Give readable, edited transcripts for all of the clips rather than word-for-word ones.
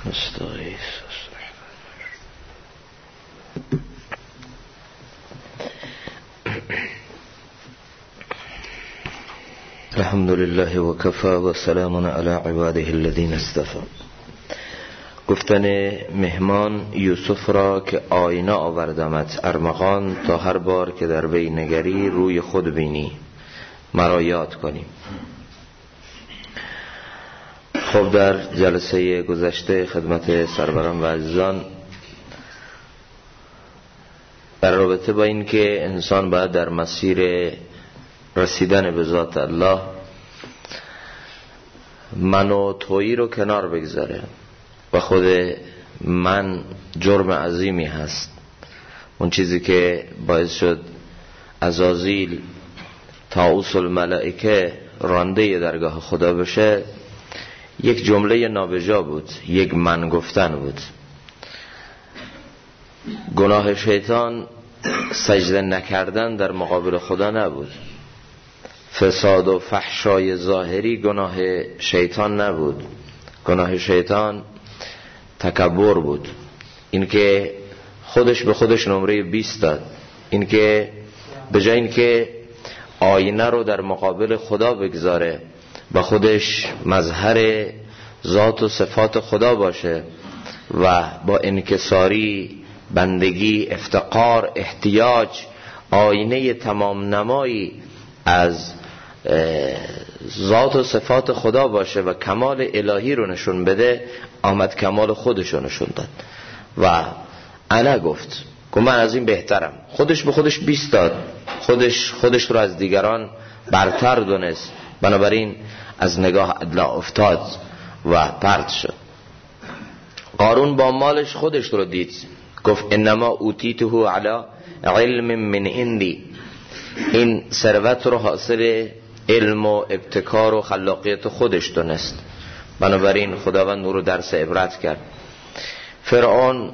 الحمد لله و کفی و سلام علی عباده الذین اصطفی. گفتن مهمان یوسف را که آینه آوردمت ارمغان، تا هر بار که در وی نگری روی خود بینی مرا یاد کنی. خب در جلسه گذشته خدمت سروران و عزیزان در رابطه با این که انسان باید در مسیر رسیدن به ذات الله من و تویی رو کنار بگذاره و خود من جرم عظیمی هست. اون چیزی که باعث شد عزازیل طاووس الملائکه رانده درگاه خدا بشه یک جمله نابجا بود، یک من گفتن بود. گناه شیطان سجده نکردن در مقابل خدا نبود، فساد و فحشای ظاهری گناه شیطان نبود. گناه شیطان تکبر بود، این که خودش به خودش نمره 20 داد، این که به جای این که آینه رو در مقابل خدا بگذاره و خودش مظهر ذات و صفات خدا باشه و با انکساری، بندگی، افتقار، احتیاج آینه تمام نمایی از ذات و صفات خدا باشه و کمال الهی رو نشون بده، آمد کمال خودش رو نشون داد و انا گفت من از این بهترم. خودش به خودش 20 داد، خودش رو از دیگران برتر دونست، بنابراین از نگاه ادلا افتاد و پرت شد. قارون با مالش خودش رو دید، گفت انما اوتیته علی علم من عندی. این ثروت رو حاصل علم و ابتکار و خلاقیت خودش دونست، بنابراین خداوند او رو درس عبرت کرد. فرعون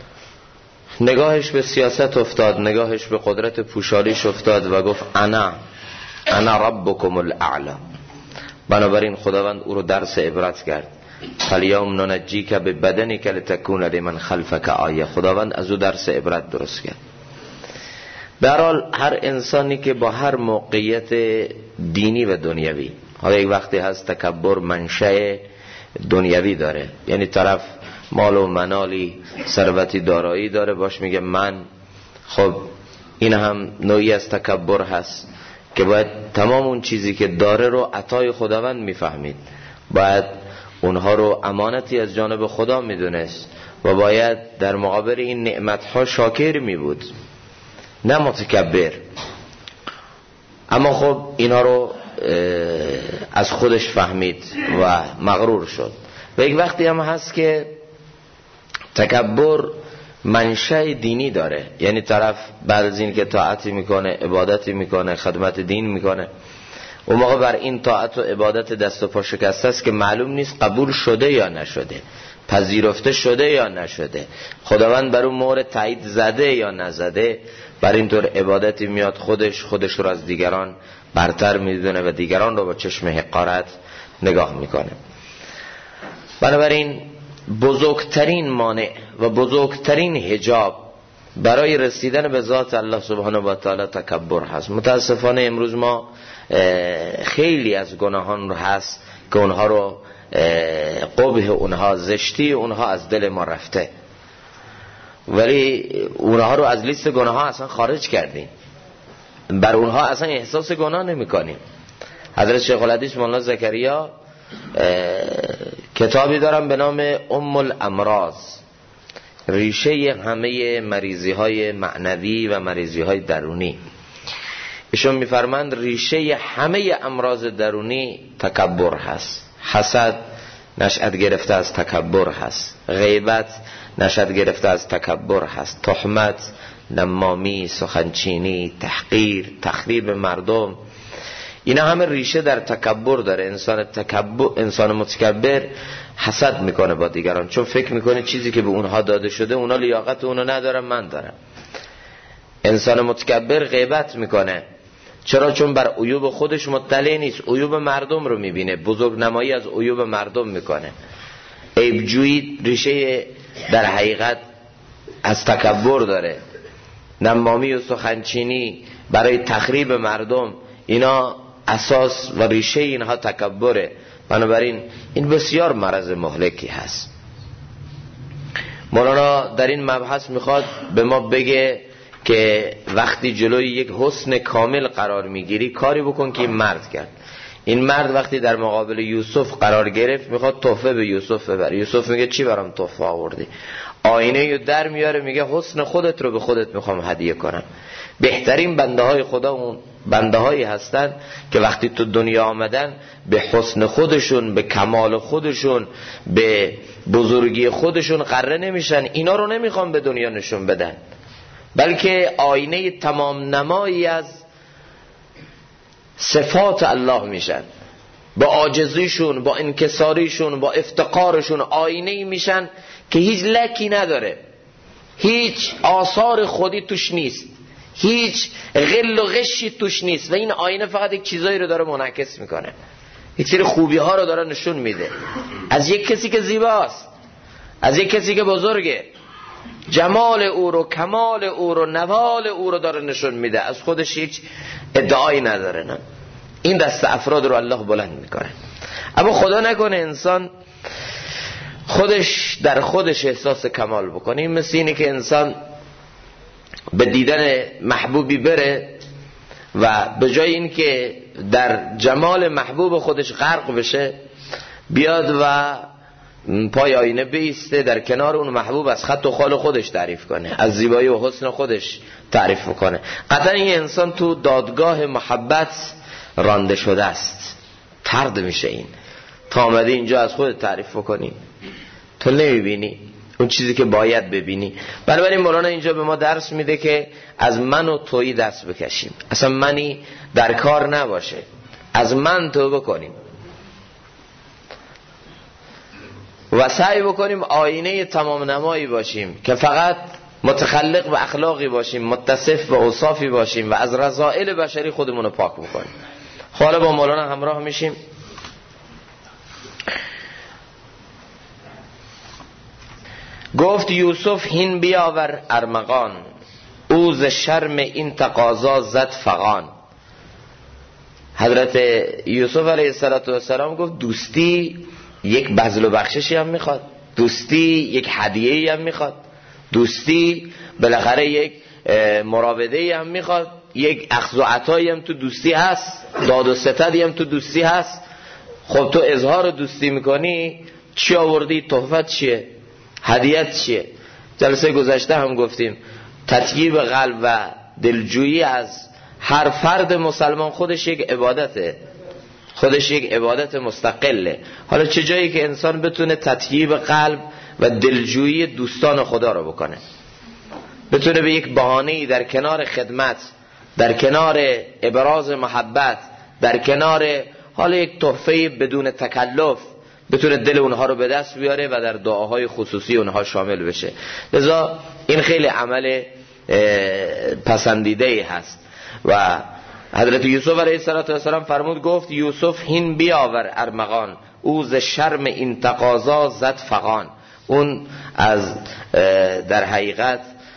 نگاهش به سیاست افتاد، نگاهش به قدرت پوشالیش افتاد و گفت انا ربکم الاعلی. بنابراین خداوند او رو درس عبرت کرد. فالیوم ننجیک ببدنک لتکون لمن خلفک آیه. خداوند از او درس عبرت درست کرد. به هر حال هر انسانی که با هر موقعیت دینی و دنیوی، حالا یک وقتی هست تکبر منشأ دنیوی داره، یعنی طرف مال و منالی، ثروتی، دارایی داره، باش میگه من. خب این هم نوعی از تکبر هست که باید تمام اون چیزی که داره رو عطای خداوند میفهمید، باید اونها رو امانتی از جانب خدا میدونست و باید در مقابل این نعمتها شاکر میبود، نه متکبر. اما خب اینا رو از خودش فهمید و مغرور شد. و یک وقتی هم هست که تکبر منشأ دینی داره، یعنی طرف بعد از این که طاعتی میکنه، عبادتی میکنه، خدمت دین میکنه، اون موقع بر این طاعت و عبادت دست و پا شکسته است که معلوم نیست قبول شده یا نشده، پذیرفته شده یا نشده، خداوند بر اون مهر تایید زده یا نزده. بر اینطور عبادتی میاد خودش رو از دیگران برتر میدونه و دیگران رو با چشم حقارت نگاه میکنه. بنابراین بزرگترین مانع و بزرگترین حجاب برای رسیدن به ذات الله سبحانه و تعالی تکبر هست. متاسفانه امروز ما خیلی از گناهان رو هست که اونها رو قبح اونها، زشتی اونها از دل ما رفته، ولی اونها رو از لیست گناه ها اصلا خارج کردیم، بر اونها اصلا احساس گناه نمی کنیم. حضرت شیخ الحدیث مولانا زکریا کتابی دارم به نام ام الامراض، ریشه همه مریضی های معنوی و مریضی های درونی. ایشون میفرمند ریشه همه امراض درونی تکبر هست. حسد نشأت گرفته از تکبر هست، غیبت نشأت گرفته از تکبر هست، تهمت، نمامی، سخنچینی، تحقیر، تخریب مردم، اینا همه ریشه در تکبر داره. انسان متکبر حسد میکنه با دیگران، چون فکر میکنه چیزی که به اونها داده شده اونا لیاقت اونو ندارن، من دارم. انسان متکبر غیبت میکنه، چرا؟ چون بر عیوب خودش مطلع نیست، عیوب مردم رو میبینه، بزرگ نمایی از عیوب مردم میکنه. عیبجویی ریشه در حقیقت از تکبر داره. نمامی و سخنچینی برای تخریب مردم، اینا اساس و ریشه اینها تکبره. بنابراین این بسیار مرض مهلکی هست. مولانا در این مبحث میخواد به ما بگه که وقتی جلوی یک حسن کامل قرار میگیری کاری بکن که این مرد کرد. این مرد وقتی در مقابل یوسف قرار گرفت میخواد تحفه به یوسف ببره. یوسف میگه چی برام تحفه آوردی؟ آینه رو در میاره، میگه حسن خودت رو به خودت میخوام هدیه کنم. بهترین بنده های خدا اون بنده هایی هستن که وقتی تو دنیا آمدن به حسن خودشون، به کمال خودشون، به بزرگی خودشون قره نمیشن. اینا رو نمیخوام به دنیا نشون بدن، بلکه آینه تمام نمایی از صفات الله میشن. با عاجزیشون، با انکساریشون، با افتقارشون آینه میشن که هیچ لکی نداره، هیچ آثار خودی توش نیست، هیچ غل و غشی توش نیست. و این آینه فقط یک چیزایی رو داره منعکس میکنه، یک سری خوبی ها رو داره نشون میده از یک کسی که زیباست، از یک کسی که بزرگه. جمال او رو، کمال او رو، نوال او رو داره نشون میده، از خودش هیچ ادعایی نداره. نه، این دست افراد رو الله بلند میکنه. اما خدا نکنه انسان خودش در خودش احساس کمال بکنه. این مثل اینه که انسان به دیدن محبوبی بره و به جای این که در جمال محبوب خودش غرق بشه، بیاد و پای آینه بیسته در کنار اون محبوب از خط و خال خودش تعریف کنه، از زیبایی و حسن خودش تعریف کنه. قطعا این انسان تو دادگاه محبت رانده شده است، طرد میشه. این تا آمده اینجا از خودت تعریف کنی، تو نمیبینی اون چیزی که باید ببینی. بنابراین مولانا اینجا به ما درس میده که از من و تویی دست بکشیم، اصلا منی در کار نباشه، از من توبه کنیم و سعی بکنیم آینه تمام نمایی باشیم که فقط متخلق به اخلاقی باشیم، متصف به اوصافی باشیم و از رذائل بشری خودمون رو پاک بکنیم. حالا با مولانا همراه میشیم. گفت یوسف هین بیاور ارمغان، او ز شرم این تقاضا زد فغان. حضرت یوسف علیه السلام گفت دوستی یک بذل و بخششی هم میخواد، دوستی یک هدیه‌ای هم میخواد، دوستی بالاخره یک مراوده‌ای هم میخواد، یک اخذ و عطایی هم تو دوستی هست، داد و ستدی هم تو دوستی هست. خب تو اظهار دوستی میکنی، چی آوردی؟ تحفت چیه؟ هدیت چیه؟ جلسه گذشته هم گفتیم تطیب قلب و دلجویی از هر فرد مسلمان خودش یک عبادته، خودش یک عبادت مستقله. حالا چه جایی که انسان بتونه تطیب قلب و دلجویی دوستان خدا رو بکنه، بتونه به یک بهانه‌ای در کنار خدمت، در کنار ابراز محبت، در کنار حالا یک تحفه بدون تکلف بتونه دل اونها رو به دست بیاره و در دعاهای خصوصی اونها شامل بشه. لذا این خیلی عمل پسندیده‌ای هست. و حضرت یوسف علیه السلام فرمود، گفت یوسف هین بیاور ارمغان، او ز شرم این تقاضا زد فغان. اون از در حقیقت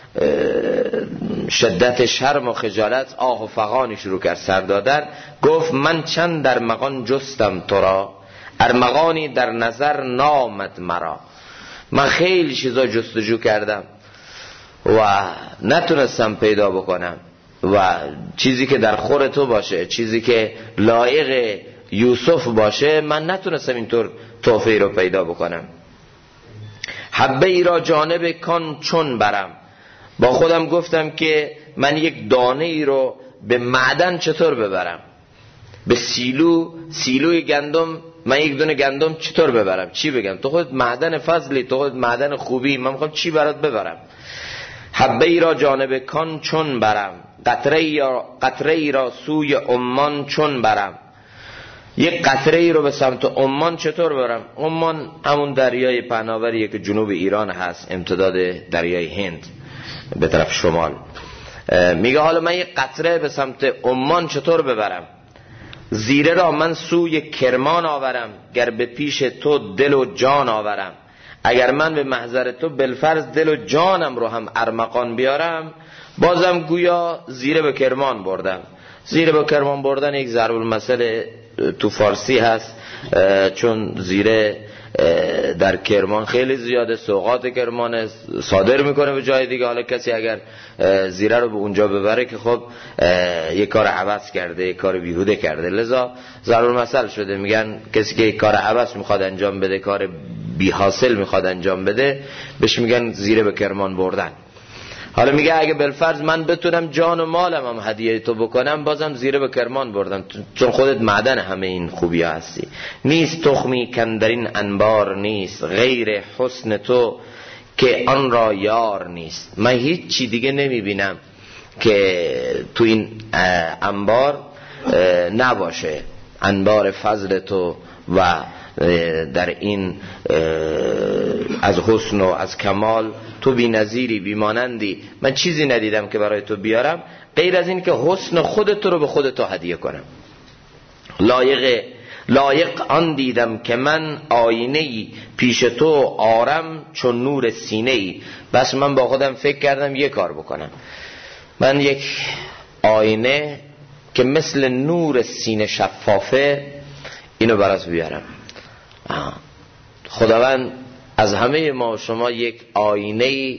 شدت شرم و خجالت آه و فغانی شروع کرد سر دادن. گفت من چند در مغان جستم تو را، ارمغانی در نظر نامد مرا. من خیلی چیزا جستجو کردم و نتونستم پیدا بکنم و چیزی که در خور تو باشه، چیزی که لایق یوسف باشه، من نتونستم اینطور تحفه رو پیدا بکنم. حبه ای را جانب کان چون برم، با خودم گفتم که من یک دانه ای رو به معدن چطور ببرم، به سیلوی گندم من یک دونه گندم چطور ببرم؟ چی بگم؟ تو خود معدن فضلی، تو خود معدن خوبی، من میخوام چی برات ببرم؟ حبه ای را جانب کان چون برم، قطره ای را سوی عمان چون برم. یک قطره ای رو به سمت عمان چطور برم؟ عمان همون دریای پهناوریه که جنوب ایران هست، امتداد دریای هند به طرف شمال. میگه حالا من یک قطره به سمت عمان چطور ببرم؟ زیره را من سوی کرمان آورم، گر به پیش تو دل و جان آورم. اگر من به محضر تو بالفرض دل و جانم رو هم ارمغان بیارم، بازم گویا زیره به کرمان بردم. زیره به کرمان بردن یک ضرب المثل تو فارسی هست، چون زیره در کرمان خیلی زیاده، سوغات کرمان صادر میکنه به جای دیگه. حالا کسی اگر زیره رو به اونجا ببره که خب یک کار عبث کرده، یک کار بیهوده کرده، لذا ضرب المثل شده. میگن کسی که یک کار عبث میخواد انجام بده، کار بی حاصل میخواد انجام بده، بهش میگن زیره به کرمان بردن. حالا میگه اگه بالفرض من بتونم جان و مالم هم هدیه تو بکنم، بازم زیره به کرمان بردم، چون خودت معدن همه این خوبی ها هستی. نیست تخمی کندرین انبار نیست، غیر حسن تو که آن را یار نیست. من هیچ چی دیگه نمیبینم که تو این انبار نباشه، انبار فضل تو و در این از حسن و از کمال تو بی نظیری، بی مانندی. من چیزی ندیدم که برای تو بیارم غیر از این که حسن خودت رو به خودت هدیه کنم. لایق آن دیدم که من آینه‌ای پیش تو آرم چون نور سینه‌ای. بس من با خودم فکر کردم یه کار بکنم، من یک آینه که مثل نور سینه شفافه اینو براس بیارم. خداوند از همه ما و شما یک آینه‌ای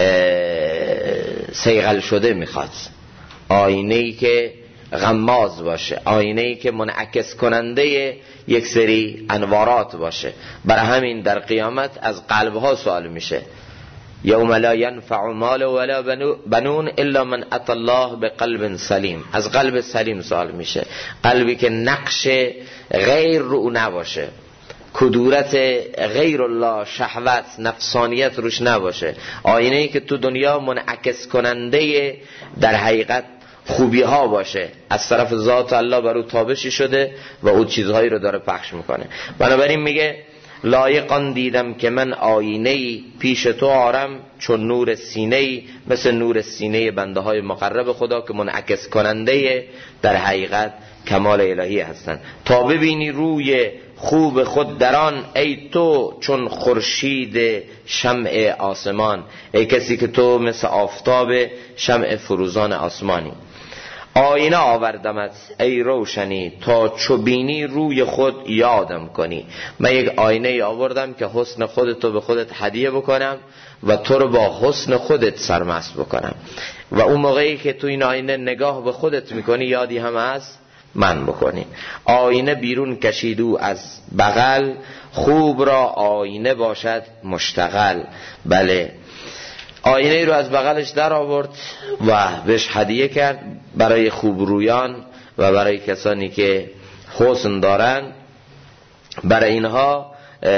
صیقل شده میخواد، آینه‌ای که غماز باشه، آینه‌ای که منعکس کننده یک سری انوارات باشه. برای همین در قیامت از قلبها سوال میشه، یوم لا ینفع مال ولا بنون الا من اتى الله بقلب سلیم. از قلب سلیم سوال میشه، قلبی که نقش غیر رو نباشه، کدورت غیر الله، شهوت، نفسانیت روش نباشه. آینه‌ای که تو دنیا منعکس کننده در حقیقت خوبی ها باشه، از طرف ذات الله بر او تابشی شده و او چیزهایی رو داره پخش میکنه. بنابراین میگه لایقان دیدم که من آینه‌ای پیش تو آرم چون نور سینه‌ای، مثل نور سینه بنده های مقرب خدا که منعکس کننده در حقیقت کمال الهی هستند، تا ببینی روی خوب خود دران. ای تو چون خورشید شمع آسمان، ای کسی که تو مثل آفتاب شمع فروزان آسمانی. آینه آوردمت ای روشنی، تا چو بینی روی خود یادم کنی. من یک آینه آوردم که حسن خودتو به خودت هدیه بکنم و تو رو با حسن خودت سرمست بکنم، و اون موقعی که تو این آینه نگاه به خودت میکنی یادی هم از من بکنی. آینه بیرون کشیدو از بغل، خوب را آینه باشد مشتغل. بله، آینه رو از بغلش در آورد و بهش هدیه کرد برای خوبرویان و برای کسانی که حسن دارن. برای اینها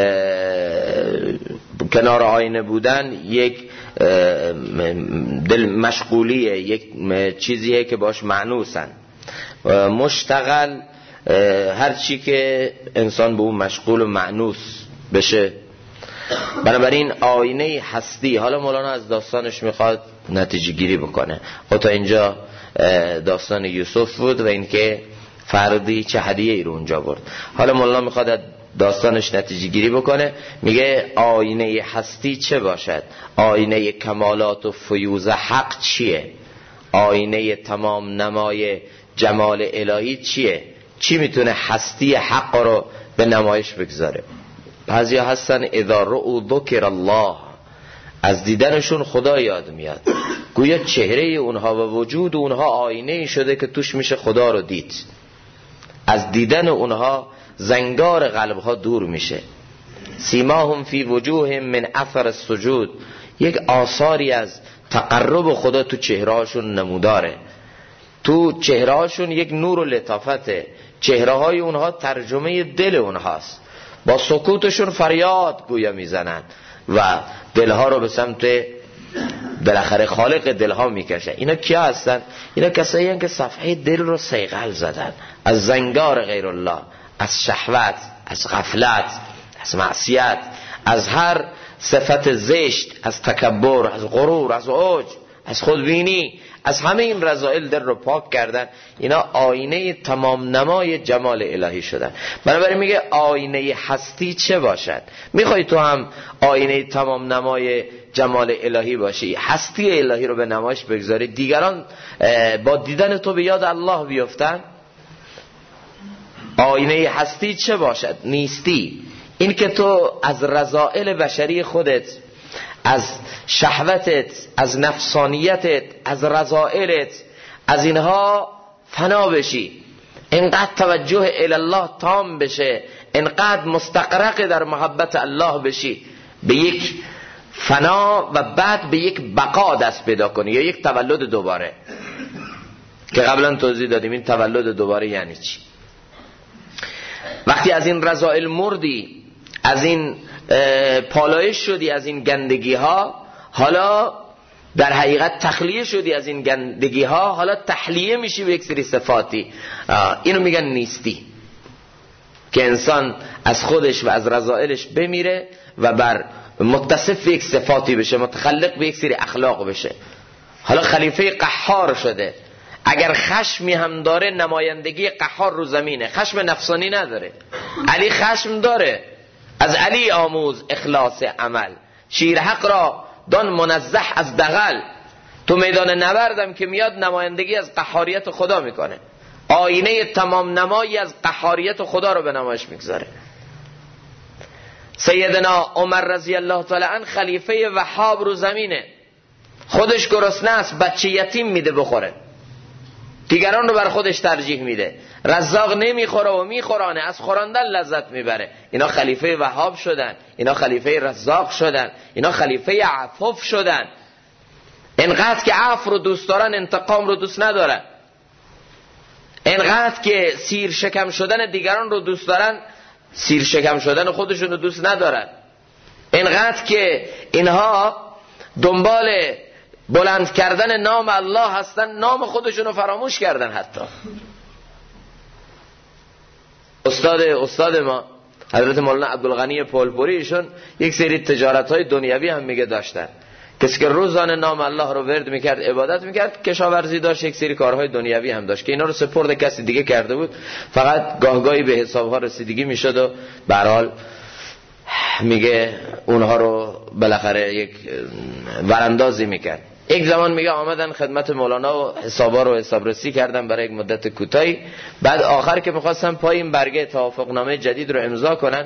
کنار آینه بودن یک دل مشغولیه، یک چیزیه که باش معنوسن. مشتغل هر چی که انسان به اون مشغول و معنوس بشه. بنابراین آینه هستی. حالا مولانا از داستانش میخواد نتیجه گیری بکنه. تا اینجا داستان یوسف بود و اینکه فردی چه هدیه ای رو اونجا برد. حالا مولانا میخواد داستانش نتیجه گیری بکنه، میگه آینه هستی چه باشد؟ آینه کمالات و فیوز حق چیه؟ آینه تمام نمای جمال الهی چیه؟ چی میتونه هستی حق رو به نمایش بگذاره؟ بعضیا هستن اذا رؤوا ذکر الله، از دیدنشون خدا یاد میاد، گویا چهره اونها و وجود اونها آینه شده که توش میشه خدا رو دید. از دیدن اونها زنگار قلبها دور میشه. سیماهم فی وجوههم من اثر السجود، یک آثاری از تقرب خدا تو چهرهاشون نموداره، تو چهرهاشون یک نور و لطافته. چهرههای اونها ترجمه دل اونهاست، با سکوتشون فریاد گویا میزنن و دلها رو به سمت بالاخره خالق دلها میکشن. اینا کیا هستن؟ اینا کسایی هستن که صفحه دل رو صیقل زدن از زنگار غیر الله، از شهوت، از غفلت، از معصیت، از هر صفت زشت، از تکبر، از غرور، از عجب، از خودبینی، از همه این رذائل دل رو پاک کردن. اینا آینه تمام نمای جمال الهی شدن. بنابراین میگه آینه هستی چه باشد؟ میخوای تو هم آینه تمام نمای جمال الهی باشی، هستی الهی رو به نمایش بگذاری، دیگران با دیدن تو به یاد الله بیفتن؟ آینه هستی چه باشد؟ نیستی. این که تو از رذائل بشری خودت، از شهوتت، از نفسانیتت، از رذائلت، از اینها فنا بشی، اینقدر توجه الی الله تام بشه، اینقدر مستغرق در محبت الله بشی، به یک فنا و بعد به یک بقا دست پیدا کنی، یا یک تولد دوباره که قبلا توضیح دادیم. این تولد دوباره یعنی چی؟ وقتی از این رذائل مردی، از این پالایش شدی، از این گندگی ها، حالا در حقیقت تخلیه شدی از این گندگی ها، حالا تحلیه میشی به یک سری صفاتی. اینو میگن نیستی، که انسان از خودش و از رذائلش بمیره و بر متصف یک صفاتی بشه، متخلق به یک سری اخلاق بشه. حالا خلیفه قهار شده. اگر خشمی هم داره، نمایندگی قهار رو زمینه، خشم نفسانی نداره. علی خشم داره، از علی آموز اخلاص عمل، شیر حق را دان منزه از دغل. تو میدان نبردم که میاد نمایندگی از قهاریت خدا میکنه، آینه تمام نمایی از قهاریت خدا رو به نمایش میگذاره. سیدنا عمر رضی الله تعالی عنه خلیفه وهاب رو زمینه، خودش گرسنه است، بچه یتیم میده بخوره، دیگران رو بر خودش ترجیح میده، رزاق نمیخوره و میخورانه، از خوراندن لذت میبره. اینا خلیفه وهاب شدن، اینا خلیفه رزاق شدن، اینا خلیفه عفو شدن. اینقدر که عفو رو دوست دارن، انتقام رو دوست ندارن. اینقدر که سیر شکم شدن دیگران رو دوست دارن، سیر شکم شدن خودشون رو دوست ندارن. اینقدر که اینها دنبال بلند کردن نام الله هستن، نام خودشون رو فراموش کردن. حتی استاد ما حضرت مولانا عبدالغنی پولپوری، ایشون یک سری تجارت‌های دنیوی هم میگه داشتن. کسی که روزانه نام الله رو ورد میکرد، عبادت میکرد، کشاورزی داشت، یک سری کارهای دنیوی هم داشت که اینا رو سپرد کسی دیگه کرده بود، فقط گاهگاهی به حسابها رسیدگی میشد و به هر حال میگه اونها رو بالاخره یک وراندازی میکرد. یک زمان میگه آمدن خدمت مولانا و حسابا رو حسابرسی کردن برای یک مدت کوتاهی. بعد آخر که میخواستن پای این برگه توافقنامه جدید رو امضا کنن،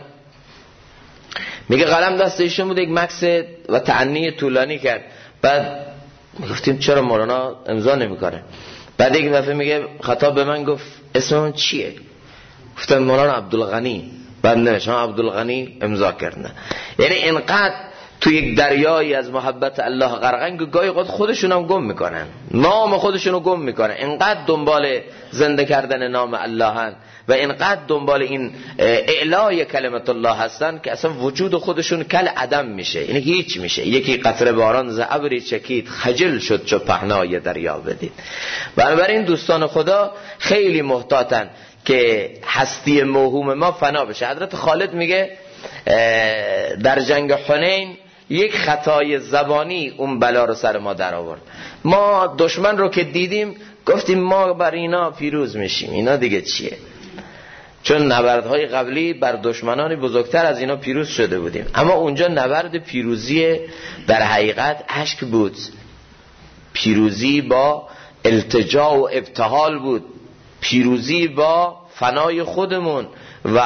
میگه قلم دست ایشون بود، یک مکث و تعنی طولانی کرد. بعد میگفتیم چرا مولانا امضا نمیکنه؟ بعد یک دفعه میگه خطاب به من گفت اسم من چیه؟ گفتم مولانا عبدالغنی. بعد نوشتم عبدالغنی، امضا کردن. یعنی اینقدر تو یک دریایی از محبت الله غرقن که گاهی خودشون هم گم میکنن، نام خودشون رو گم میکنن. اینقدر دنبال زنده کردن نام الله هن و اینقدر دنبال این اعلای کلمت الله هستن که اصلا وجود خودشون کل عدم میشه، این هیچ میشه. یکی قطره باران ز ابری چکید، خجل شد چو پهنای دریا بدید. بنابراین دوستان خدا خیلی محتاطن که هستی موهوم ما فنا بشه. حضرت خالد میگه در جنگ حنین یک خطای زبانی اون بلا رو سر ما در آورد. ما دشمن رو که دیدیم گفتیم ما بر اینا پیروز میشیم، اینا دیگه چیه؟ چون نبردهای قبلی بر دشمنان بزرگتر از اینا پیروز شده بودیم. اما اونجا نبرد پیروزی در حقیقت اشک بود، پیروزی با التجا و ابتهال بود، پیروزی با فنای خودمون و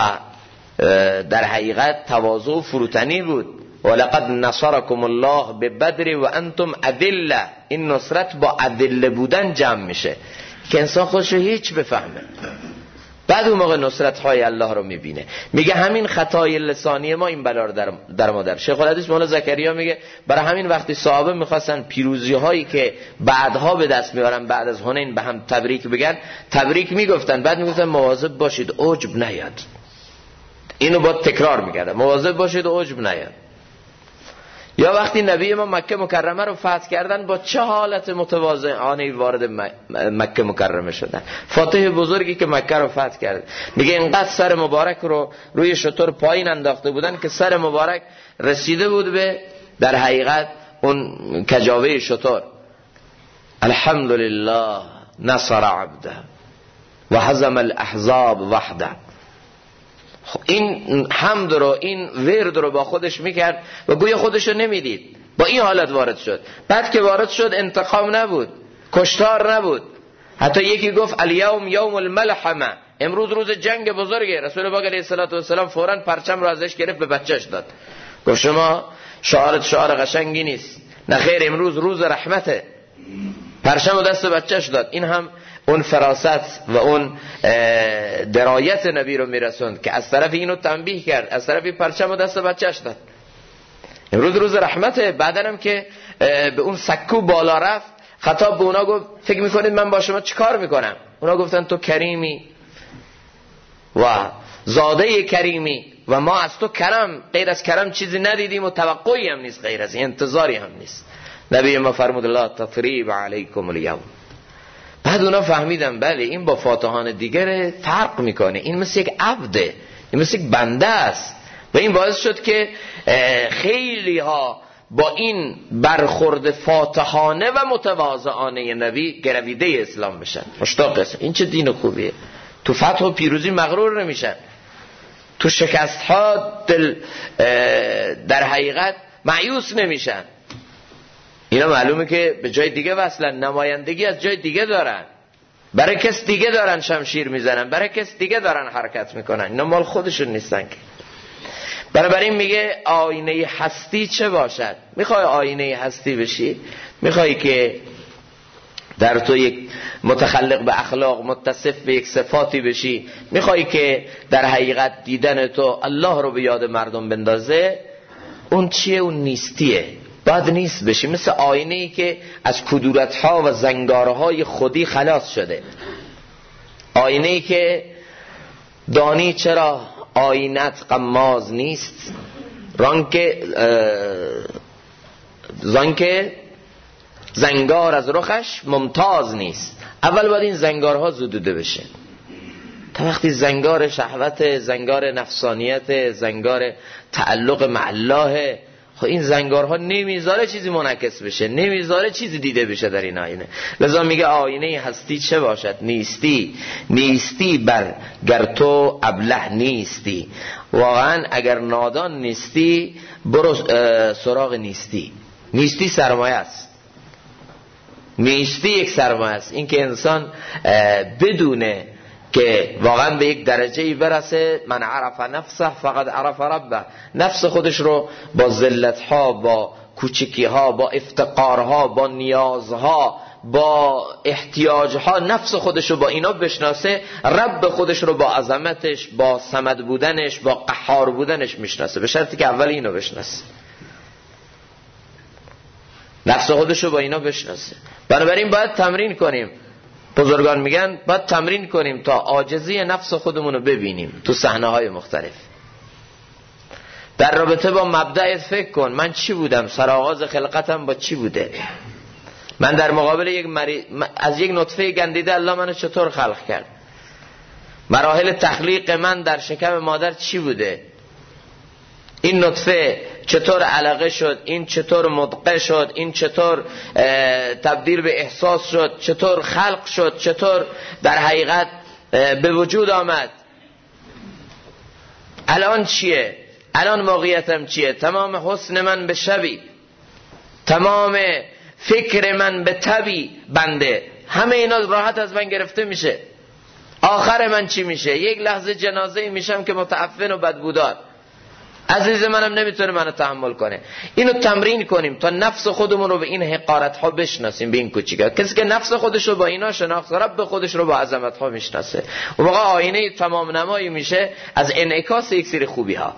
در حقیقت تواضع و فروتنی بود. ولقد نصرکم الله ببدر و انتم اذله. این نصرت با اذله بودن جمع میشه که انسان خودش رو هیچ بفهمه. بعد اون موقع نصرت های الله رو میبینه. میگه همین خطای لسانی ما این بلا رو در ما در. شیخ الحدیث مولانا زکریا میگه برای همین وقتی صحابه میخواستن پیروزی هایی که بعدها به دست میارن بعد از حنین به هم تبریک بگن، تبریک میگفتن، بعد میگفتن مواظب باشید عجب نیاد. اینو با تکرار میکردن، مواظب باشید عجب نیاد. یا وقتی نبی ما مکه مکرمه رو فتح کردن، با چه حالت متواضعانه وارد مکه مکرمه شدن. فاتح بزرگی که مکه رو فتح کرد، میگه اینقدر سر مبارک رو روی شتر پایین انداخته بودن که سر مبارک رسیده بود به در حقیقت اون کجاوه شتر. الحمدلله نصر عبده و هزم الاحزاب وحده. این حمد رو، این ورد رو با خودش میکرد و گویا خودش رو نمیدید. با این حالت وارد شد. بعد که وارد شد انتقام نبود، کشتار نبود. حتی یکی گفت الیوم یوم الملحمه، امروز روز جنگ بزرگه. رسول پاک علیه السلام فوراً پرچم رو ازش گرفت به بچهش داد. گفت شما شعارت شعار قشنگی نیست. نه خیر، امروز روز رحمته. پرچم رو دست بچهش داد. این هم اون فراست و اون درایت نبی رو میرسوند که از طرف اینو تنبیه کرد، از طرفی پرچم رو دست بچهش داد. امروز روز رحمته. بعدن هم که به اون سکو بالا رفت، خطاب به اونا گفت فکر میکنید من با شما چیکار میکنم؟ اونا گفتن تو کریمی و زاده کریمی و ما از تو کرم، غیر از کرم چیزی ندیدیم و توقعی هم نیست، غیر از انتظاری هم نیست. نبی ما فرمود الله تثریب علیکم الیوم. بعد اونا فهمیدن بله این با فاتحان دیگر فرق میکنه، این مثل یک عبده، این مثل یک بنده است. و این باعث شد که خیلی ها با این برخورد فاتحانه و متواضعانه نبی گرویده اسلام بشن، مشتاق است. این چه دین خوبیه. تو فتح و پیروزی مغرور نمیشن، تو شکست ها در حقیقت مایوس نمیشن. اینا معلومه که به جای دیگه وصلن، نمایندگی از جای دیگه دارن، برای کس دیگه دارن شمشیر میزنن، برای کس دیگه دارن حرکت میکنن. اینا مال خودشون نیستن که. بنابراین میگه آینه هستی چه باشد؟ میخوای آینه هستی بشی؟ میخوای که در تو یک متخلق به اخلاق، متصف به یک صفاتی بشی؟ میخوای که در حقیقت دیدن تو الله رو به یاد مردم بندازه؟ اون چیه؟ اون نیستیه. باید نیست بشی، مثل آینه‌ای که از کدورت‌ها و زنگارهای خودی خلاص شده. آینه‌ای که دانی چرا آینت غماز نیست، زانکه زنگار از رخش ممتاز نیست. اول باید این زنگارها زدوده بشه. تا وقتی زنگار شهوت، زنگار نفسانیت، زنگار تعلق مع الله، خب این زنگارها نمیذاره چیزی منعکس بشه، نمیذاره چیزی دیده بشه در این آینه. لذا میگه آینه هستی چه باشد؟ نیستی بر گر تو ابله نیستی. واقعا اگر نادان نیستی برو سراغ نیستی. نیستی سرمایه است. نیستی یک سرمایه است. این که انسان بدونه که واقعا به یک درجه‌ای برسه، من عرف نفسه فقد عرف ربه. نفس خودش رو با ذلت‌ها، با کوچکی‌ها، با افتقارها، با نیازها، با احتیاجها، نفس خودش رو با اینا بشناسه، رب خودش رو با عظمتش، با صمد بودنش، با قهار بودنش میشناسه، به شرطی که اول اینو بشناسه، نفس خودش رو با اینا بشناسه. بنابراین باید تمرین کنیم. بزرگان میگن باید تمرین کنیم تا عاجزی نفس خودمون رو ببینیم تو صحنه‌های مختلف. در رابطه با مبدأت فکر کن، من چی بودم؟ سرآغاز خلقتم با چی بوده؟ من در مقابل از یک نطفه گندیده الله منو چطور خلق کرد؟ مراحل تخلیق من در شکم مادر چی بوده؟ این نطفه چطور علقه شد؟ این چطور مضغه شد؟ این چطور تبدیل به احساس شد؟ چطور خلق شد؟ چطور در حقیقت به وجود آمد؟ الان چیه؟ الان موقعیتم چیه؟ تمام حسن من به شبی، تمام فکر من به تبی بنده، همه اینا راحت از من گرفته میشه. آخر من چی میشه؟ یک لحظه جنازه میشم که متعفن و بدبودار. عزیز منم نمیتونه منو تحمل کنه. اینو تمرین کنیم تا نفس خودمون رو به این حقارت ها بشناسیم، به این کوچیکا. کسی که نفس خودش رو با اینا شناخت، رب خودش رو با عظمت ها میشناسه. اون موقع آینه تمام نمایی میشه از انعکاس یک سری خوبی ها.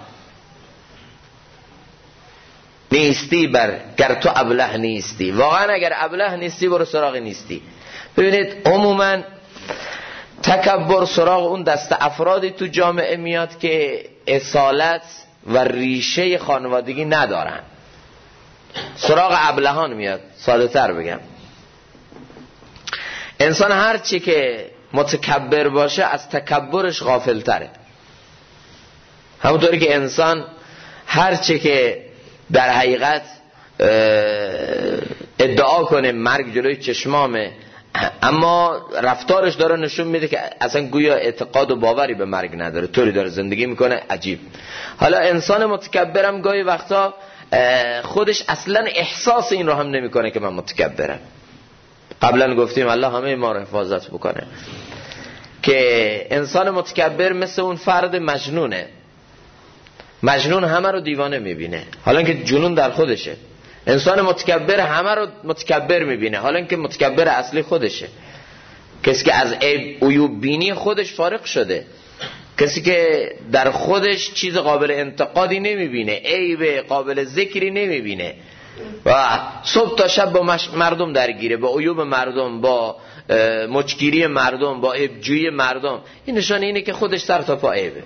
نیستی بر گر تو ابله نیستی. واقعا اگر ابله نیستی برو سراغ نیستی. ببینید عموما تکبر سراغ اون دست افرادی تو جامعه میاد که اصالت و ریشه خانوادگی ندارن. سراغ ابلهان میاد. ساده تر بگم، انسان هرچی که متکبر باشه از تکبرش غافل تره. همونطوری که انسان هرچی که در حقیقت ادعا کنه مرگ جلوی چشمامه، اما رفتارش داره نشون میده که اصلا گویا اعتقاد و باوری به مرگ نداره، طوری داره زندگی میکنه عجیب. حالا انسان متکبرم گاهی وقتا خودش اصلا احساس این رو هم نمیکنه که من متکبرم. قبلا گفتیم الله همه ما رو حفاظت بکنه که انسان متکبر مثل اون فرد مجنونه. مجنون همه رو دیوانه میبینه حالا که جنون در خودشه. انسان متکبر همه رو متکبر میبینه حالا که متکبر اصلی خودشه. کسی که از عیوب بینی خودش فارغ شده، کسی که در خودش چیز قابل انتقادی نمیبینه، عیب قابل ذکری نمیبینه و صبح تا شب با مردم درگیره، با عیوب مردم، با مچگیری مردم، با عیبجویی مردم. این نشانه اینه که خودش سر تا پا عیبه،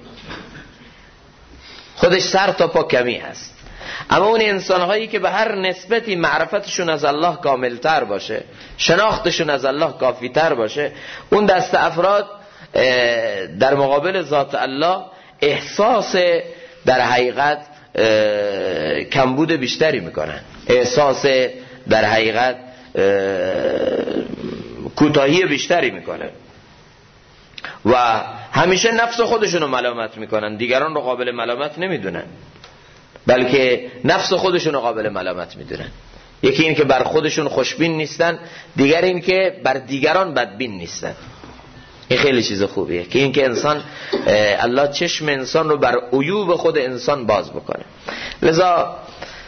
خودش سر تا پا کمی هست. اما اون انسان‌هایی که به هر نسبتی معرفتشون از الله کاملتر باشه، شناختشون از الله کافیتر باشه، اون دست افراد در مقابل ذات الله احساس در حقیقت کمبود بیشتری میکنن، احساس در حقیقت کوتاهی بیشتری میکنن و همیشه نفس خودشونو ملامت میکنن، دیگران رو قابل ملامت نمیدونن، بلکه نفس خودشونو قابل ملامت میدونن. یکی این که بر خودشون خوشبین نیستن، دیگر این که بر دیگران بدبین نیستن. این خیلی چیز خوبیه که این که انسان الله چشم انسان رو بر عیوب خود انسان باز بکنه. لذا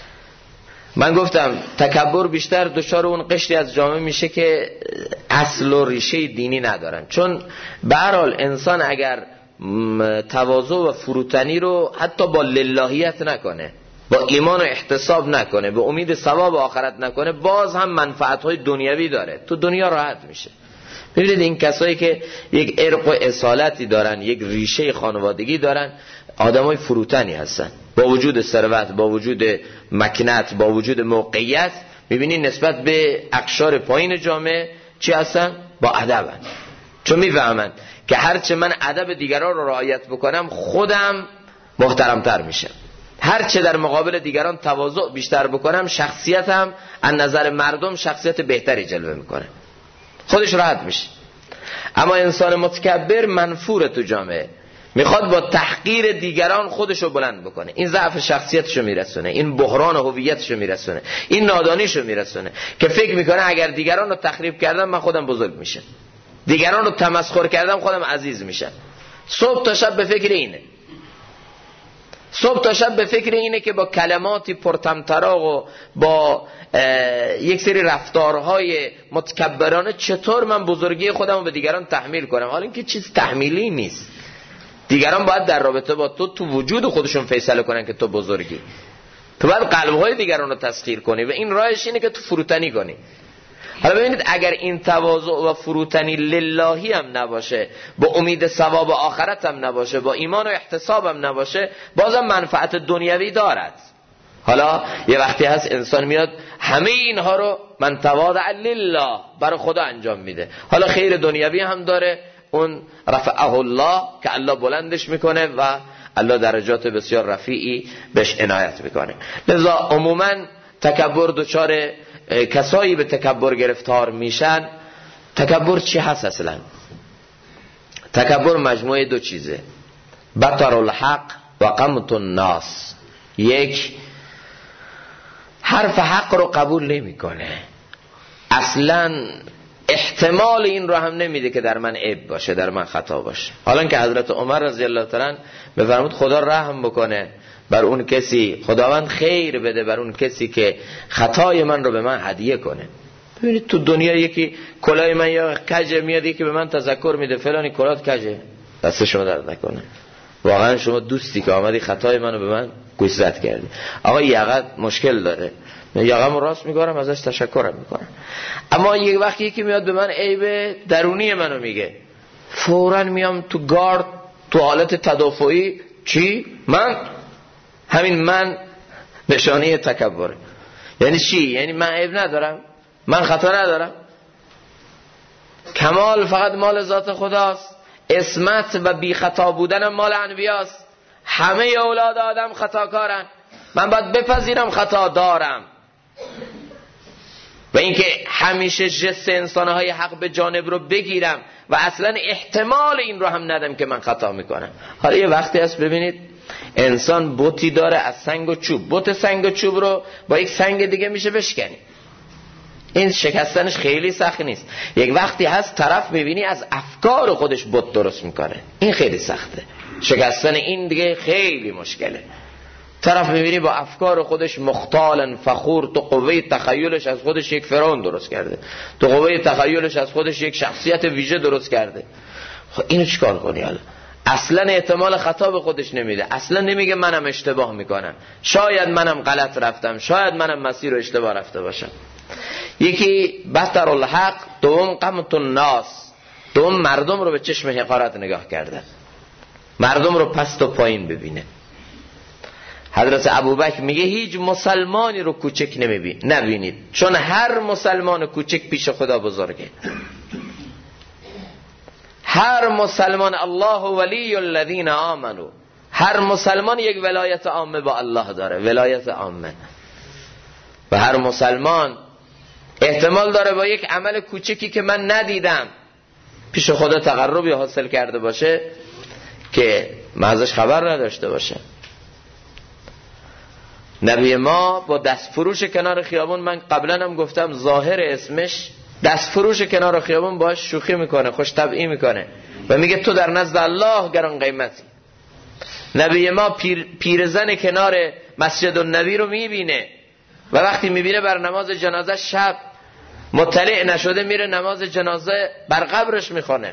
من گفتم تکبر بیشتر دچار اون قشری از جامعه میشه که اصل و ریشه دینی ندارن. چون به هر حال انسان اگر تواضع و فروتنی رو حتی با للهیت نکنه، با ایمان و احتساب نکنه، به امید ثواب آخرت نکنه، باز هم منفعت‌های دنیوی داره، تو دنیا راحت میشه. ببینید این کسایی که یک ارق و اصالتی دارن، یک ریشه خانوادگی دارن، آدمای فروتنی هستن، با وجود ثروت، با وجود مکنت، با وجود موقعیت، میبینی نسبت به اقشار پایین جامعه چی هستن؟ با ادبن. چون میفهمن که هرچه من ادب دیگران رو رعایت بکنم خودم محترمتر میشم، هرچه در مقابل دیگران تواضع بیشتر بکنم شخصیتم از نظر مردم شخصیت بهتری جلوه میکنه، خودش راحت میشه. اما انسان متکبر منفور تو جامعه، میخواد با تحقیر دیگران خودشو بلند بکنه، این ضعف شخصیتشو میرسونه، این بحران هویتشو میرسونه، این نادانیشو میرسونه که فکر میکنه اگر دیگران رو تخریب کردم من خودم بزرگ میشم، دیگران رو تمسخر کردم خودم عزیز میشم. صبح تا شب به فکر اینه، صبح تا شب به فکر اینه که با کلماتی پرطمطراق و با یک سری رفتارهای متکبرانه چطور من بزرگی خودم رو به دیگران تحمیل کنم، حالا اینکه چیز تحمیلی نیست. دیگران باید در رابطه با تو وجود خودشون فیصله کنن که تو بزرگی، تو باید قلبهای دیگران رو تسخیر کنی و این راهش اینه که تو فروتنی کنی. حالا ببینید اگر این تواضع و فروتنی للهی هم نباشه، با امید ثواب آخرت هم نباشه، با ایمان و احتساب هم نباشه، بازم منفعت دنیوی دارد. حالا یه وقتی هست انسان میاد همه اینها رو من تواضع لله برای خدا انجام میده، حالا خیر دنیوی هم داره، اون رفعه الله که الله بلندش میکنه و الله درجات بسیار رفیعی بهش عنایت میکنه. لذا عموما تکبر دچار کسایی به تکبر گرفتار میشن. تکبر چی هست اصلا؟ تکبر مجموعه دو چیزه، بطر الحق و قمت الناس. یک، حرف حق رو قبول نمیکنه، اصلا احتمال این رو هم نمیده که در من عیب باشه، در من خطا باشه. حالا که حضرت عمر رضی الله تعالی عنه بفرمود خدا رحم بکنه بر اون کسی، خداوند خیر بده بر اون کسی که خطای من رو به من هدیه کنه. ببینید تو دنیا یکی کلاه من یا کجه میاد، یکی به من تذکر میده فلانی کلاه کجه، دست شما درد نکنه، واقعا شما دوستی که آمدی خطای منو به من گوشزد کردی. آقا یقت مشکل داره، یقم راست میگارم ازش تشکرم میکنم. اما یک وقتی یکی میاد به من عیب درونی منو میگه، فوراً میام تو گارد، تو حالت تدافعی. چی؟ من همین من نشانه تکبره. یعنی چی؟ یعنی من عیب ندارم، من خطا ندارم، کمال فقط مال ذات خداست، عصمت و بی خطا بودن مال انبیاست. همه اولاد آدم خطاکارن، من باید بپذیرم خطا دارم. و اینکه همیشه جس انسانهای حق به جانب رو بگیرم و اصلا احتمال این رو هم ندم که من خطا میکنم. حالا یه وقتی هست ببینید انسان بتی داره از سنگ و چوب، بت سنگ و چوب رو با یک سنگ دیگه میشه بشکنی، این شکستنش خیلی سخت نیست. یک وقتی هست طرف میبینی از افکار خودش بت درست میکنه، این خیلی سخته. شکستن این دیگه خیلی مشکله. طرف میبینی با افکار خودش مختالن فخور، تو قوه تخیلش از خودش یک فرعون درست کرده، تو قوه تخیلش از خودش یک شخصیت ویژه درست کرده. خب اینو چیکار کنی؟ حالا اصلا احتمال خطا به خودش نمیده، اصلا نمیگه منم اشتباه میکنم، شاید منم غلط رفتم، شاید منم مسیر رو اشتباه رفته باشم. یکی بطر الحق، دوم قمت الناس، دوم مردم رو به چشم حقارت نگاه کرده، مردم رو پست و پایین ببینه. حضرت ابوبکر میگه هیچ مسلمانی رو کوچک نبینید، چون هر مسلمان کوچک پیش خدا بزرگه. هر مسلمان الله ولی الذین آمنو، هر مسلمان یک ولایت عامه با الله داره، ولایت عامه. و هر مسلمان احتمال داره با یک عمل کوچکی که من ندیدم پیش خدا تقربی حاصل کرده باشه که من ازش خبر نداشته باشه. نبی ما با دست فروش کنار خیابون، من قبلا هم گفتم ظاهر اسمش دست فروش کنار خیابون، باش شوخی میکنه، خوش طبعی میکنه و میگه تو در نزد الله گران قیمتی. نبی ما پیرزن کنار مسجد النبی رو میبینه و وقتی میبینه بر نماز جنازه شب مطلع نشده میره نماز جنازه بر قبرش میخونه.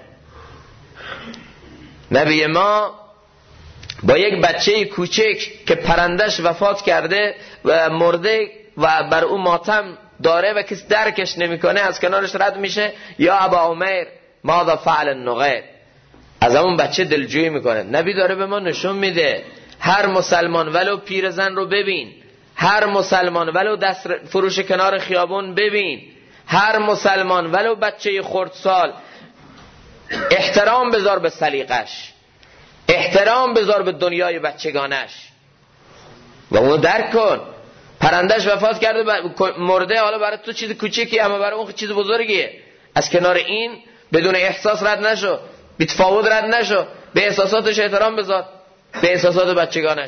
نبی ما با یک بچه کوچک که پرندش وفات کرده و مرده و بر او ماتم داره و کس درکش نمیکنه از کنارش رد میشه، یا ابا عمر ماذا فعل النغیر، از اون بچه دلجویی میکنه. نبی داره به ما نشون میده هر مسلمان ولو پیرزن رو ببین، هر مسلمان ولو دست فروش کنار خیابون ببین، هر مسلمان ولو بچه خردسال احترام بذار به سلیقش، احترام بذار به دنیای بچگانش و اونو درک کن. پرندش وفات کرده مرده، حالا برای تو چیز کوچیکی اما برای اون چیز بزرگیه. از کنار این بدون احساس رد نشو، بی تفاوت رد نشو، به احساساتش احترام بذار، به احساسات بچگانش.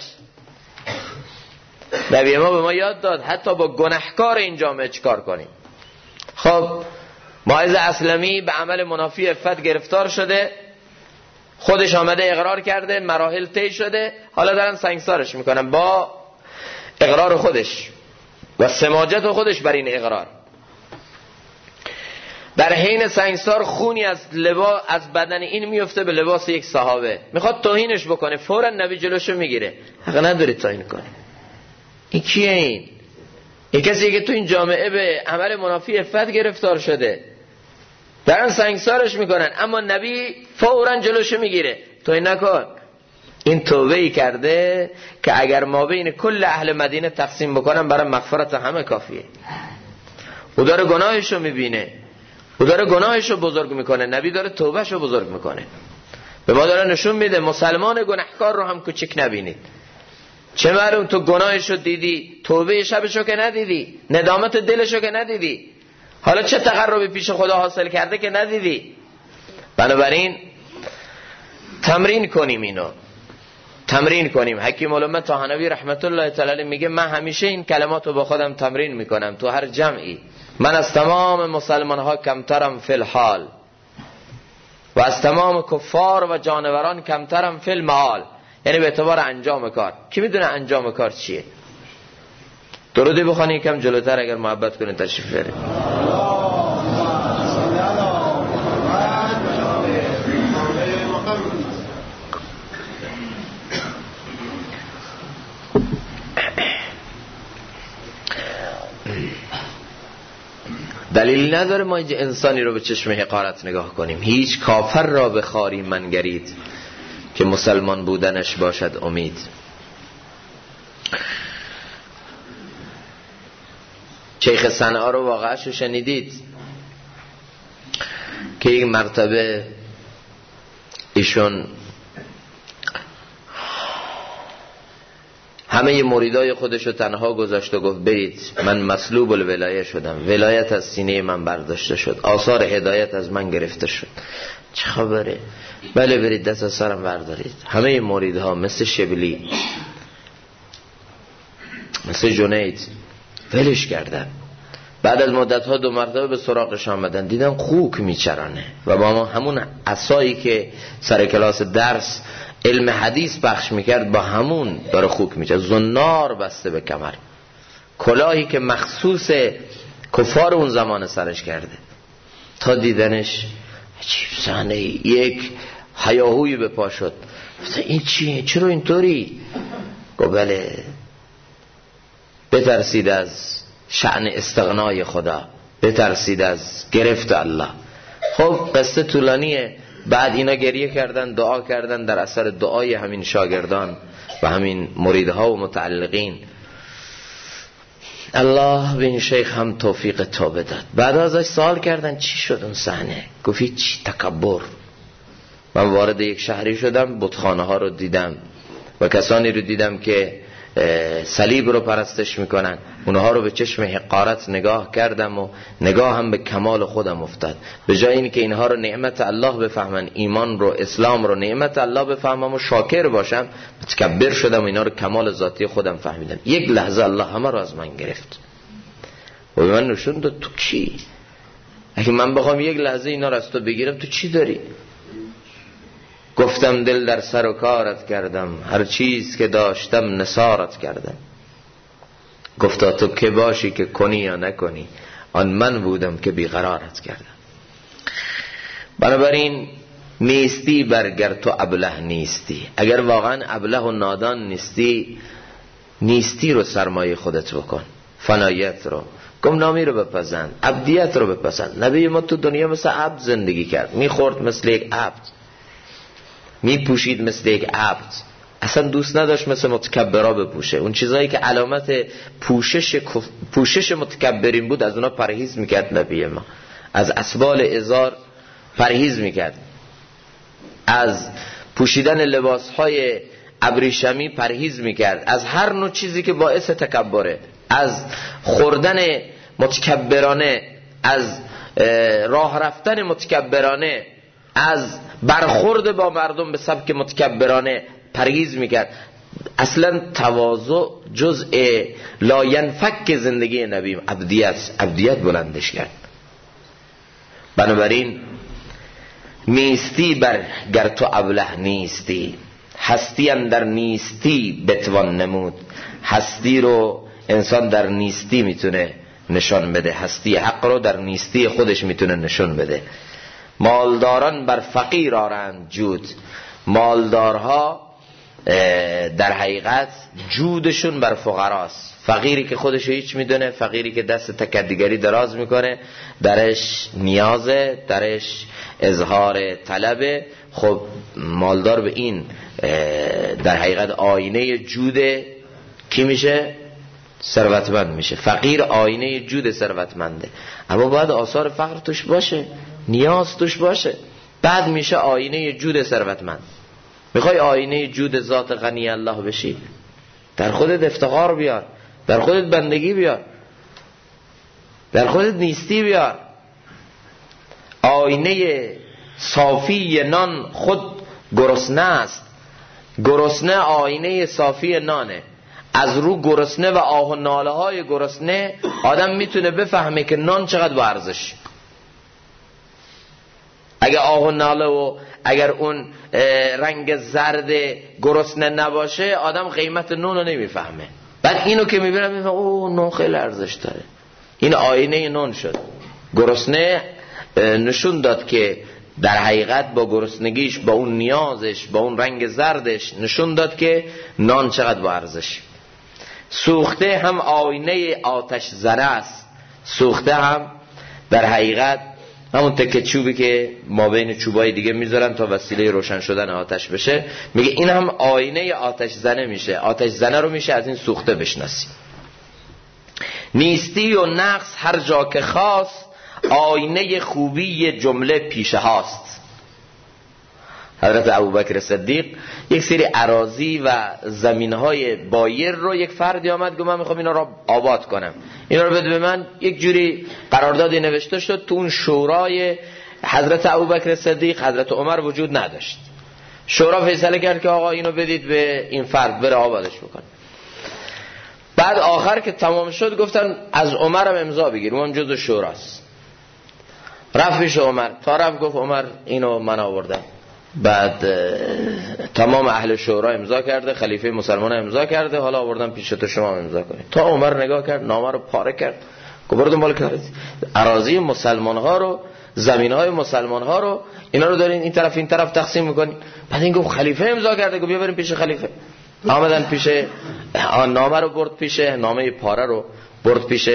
نبی ما به ما یاد داد حتی با گناهکار این جامعه چیکار کنیم. خب ماعز اسلمی به عمل منافی عفت گرفتار شده، خودش آمده اقرار کرده، مراحل طی شده، حالا دارن سنگسارش میکنن با اقرار خودش و سماجت خودش بر این اقرار. در حین سنگسار خونی از بدن این میفته به لباس یک صحابه، میخواد توهینش بکنه، فورا نبی جلوشو میگیره، حق نداری توهین کنی. این کیه؟ این کسی که تو این جامعه به عمل منافی عفت گرفتار شده، دارن سنگسارش میکنن، اما نبی فورا جلوشو میگیره، توهین نکن. این توبه‌ای کرده که اگر ما بین کل اهل مدینه تقسیم بکنم برای مغفرت همه کافیه. او داره گناهشو میبینه، او داره گناهشو بزرگ میکنه، نبی داره توبهشو بزرگ میکنه. به ما داره نشون میده مسلمان گناهکار رو هم کوچک نبینید. چه معلوم تو گناهشو دیدی، توبه شبشو که ندیدی، ندامت دلشو که ندیدی، حالا چه تقربی پیش خدا حاصل کرده که ندیدی. بنابراین تمرین کنیم، اینو تمرین کنیم. حکیم الامه طاهنوی رحمت الله تعالی میگه من همیشه این کلماتو با خودم تمرین میکنم تو هر جمعی. من از تمام مسلمان ها کمترم فی الحال و از تمام کفار و جانوران کمترم فی المعال، یعنی به اعتبار انجام کار. کی میدونه انجام کار چیه؟ درودی بخوانی یکم جلوتر اگر محبت کنید تشریف بیارید. دلیل نداره ما اینجا انسانی رو به چشم حقارت نگاه کنیم. هیچ کافر را به خواری منگرید که مسلمان بودنش باشد امید. شیخ صنعا رو واقعش رو شنیدید که یک مرتبه ایشون همه مریدای خودشو تنها گذاشت و گفت برید، من مسلوب الولایه شدم، ولایت از سینه من برداشته شد، آثار هدایت از من گرفته شد. چه خبره؟ بله برید دست از سرم بردارید. همه مریدها مثل شبلی، مثل جنید ولش کردن. بعد از مدت‌ها 2 مرتبه به سراغش آمدن، دیدن خوک میچرانه و با ما همون عصایی که سر کلاس درس علم حدیث پخش میکرد با همون داره خوک میچرانه، زنار بسته به کمر، کلاهی که مخصوص کفار اون زمان سرش کرده. تا دیدنش عجیب صحنه، یک هیاهویی به پا شد. این چیه؟ چرا اینطوری؟ گفت بله بترسید از شأن استغنای خدا، بترسید از گرفت الله. خب قصه طولانیه. بعد اینا گریه کردن، دعا کردن، در اثر دعای همین شاگردان و همین مریدها و متعلقین الله به این شیخ هم توفیق توبه داد. بعد ازش سوال کردن چی شد اون صحنه؟ گفت چی؟ تکبر. من وارد یک شهری شدم، بتخانه ها رو دیدم و کسانی رو دیدم که صلیب رو پرستش میکنن، اونها رو به چشم حقارت نگاه کردم و نگاه هم به کمال خودم افتاد. به جای اینکه اینها رو نعمت الله بفهمن، ایمان رو اسلام رو نعمت الله بفهمم و شاکر باشم، متکبر شدم و اینا رو کمال ذاتی خودم فهمیدم. یک لحظه الله همه رو از من گرفت و من نشون داد تو کی؟ اگه من بخوام یک لحظه اینا رو از تو بگیرم تو چی داری؟ گفتم دل در سر و کارت کردم، هر چیز که داشتم نثارت کردم. گفتا تو که باشی که کنی یا نکنی، آن من بودم که بیقرارت کردم. بنابراین نیستی برگر تو ابله نیستی. اگر واقعا ابله و نادان نیستی، نیستی رو سرمایه خودت بکن، فنایت رو، گمنامی رو بپسند، عبدیت رو بپسند. نبی ما تو دنیا مثل عبد زندگی کرد، میخورد مثل یک عبد، میپوشید مثل یک عبد، اصلا دوست نداشت مثل متکبرا بپوشه. اون چیزایی که علامت پوشش متکبرین بود از اونا پرهیز میکرد نبی ما. از اسبال ازار پرهیز میکرد، از پوشیدن لباسهای ابریشمی پرهیز میکرد، از هر نوع چیزی که باعث تکبره، از خوردن متکبرانه، از راه رفتن متکبرانه، از برخورد با مردم به سبک متکبرانه پرهیز میکرد. اصلا تواضع جزء لا ینفک زندگی نبی عبدیت بلندش کرد. بنابراین نیستی برگر تو ابله نیستی، هستی اندر نیستی بتوان نمود. هستی رو انسان در نیستی میتونه نشان بده، هستی حق رو در نیستی خودش میتونه نشان بده. مالداران بر فقیر آرند جود. مالدارها در حقیقت جودشون بر فقراست. فقیری که خودشو هیچ میدونه، فقیری که دست تکدیگری دراز میکنه، درش نیازه، درش اظهار طلبه. خب مالدار به این در حقیقت آینه جود کی میشه؟ ثروتمند میشه. فقیر آینه جود ثروتمنده، اما باید آثار فقر توش باشه، نیاز توش باشه، بعد میشه آینه جود ثروتمند. میخوای آینه جود ذات غنی الله بشی، در خودت افتقار بیار، در خودت بندگی بیار، در خودت نیستی بیار. آینه صافی نان خود گرسنه است. گرسنه آینه صافی نانه. از رو گرسنه و آه و ناله های گرسنه آدم میتونه بفهمه که نان چقدر با ارزش. اگر آه و ناله و اگر اون رنگ زرد گرسنه نباشه، آدم قیمت نون رو نمیفهمه. بعد اینو که میبینم میفهمه اوه نون خیلی ارزش داره. این آینه نون شد. گرسنه نشون داد که در حقیقت با گرسنگیش، با اون نیازش، با اون رنگ زردش نشون داد که نان چقدر با ارزش. سوخته هم آینه آتش زره است. سوخته هم در حقیقت همون تکه چوبی که ما بین چوبای دیگه میذارن تا وسیله روشن شدن آتش بشه، میگه این هم آینه آتش زنه میشه. آتش زنه رو میشه از این سوخته بشناسی. نیستی و نقص هر جا که خواست، آینه خوبی جمله پیشه هاست. حضرت ابوبکر صدیق یک سری اراضی و زمینهای بایر رو یک فردی آمد گفت من میخوام اینا رو آباد کنم، اینا رو بده به من. یک جوری قراردادی نوشته شد. تو اون شورای حضرت ابوبکر صدیق حضرت عمر وجود نداشت. شورا فیصله کرد که آقا اینو بدید به این فرد بره آبادش بکنه. بعد آخر که تمام شد گفتن از عمر هم امضا بگیر، اون جزء شوراست. رفت پیش عمر، تا رفت گفت عمر اینو من آوردم. بعد تمام اهل شورا امضا کرده، خلیفه مسلمان امضا کرده، حالا آوردم پیش تو شما امضا کنید. تا عمر نگاه کرد، نامه رو پاره کرد، گفت برو دنبال کارت. اراضی مسلمان ها رو، زمین های مسلمان ها رو، اینا رو دارین این طرف تقسیم میکنین. بعد این گفت خلیفه امضا کرده، گفت بیا بریم پیش خلیفه. آمدن پیش، نامه رو برد پیش، نامه پاره رو برد پیش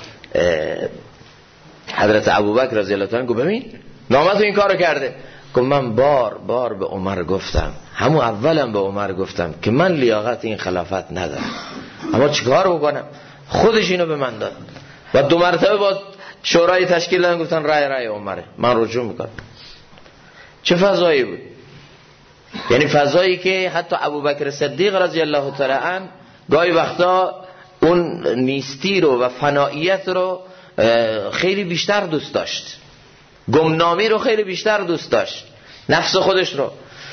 حضرت ابوبکر رضی الله عنه. گفت ببین نامه تو این کارو کرده. گفت من بار به عمر گفتم، همون اولم به عمر گفتم که من لیاقت این خلافت ندارم، اما چیکار بکنم؟ خودش اینو به من داد و 2 مرتبه با شورای تشکیل دادن، گفتن رأی عمره، من رجوع میکنم. چه فضایی بود؟ یعنی فضایی که حتی ابوبکر صدیق رضی الله تعالی عنه گاهی وقتا اون نیستی رو و فناییت رو خیلی بیشتر دوست داشت، گمنامی رو خیلی بیشتر دوست داشت، نفس خودش رو.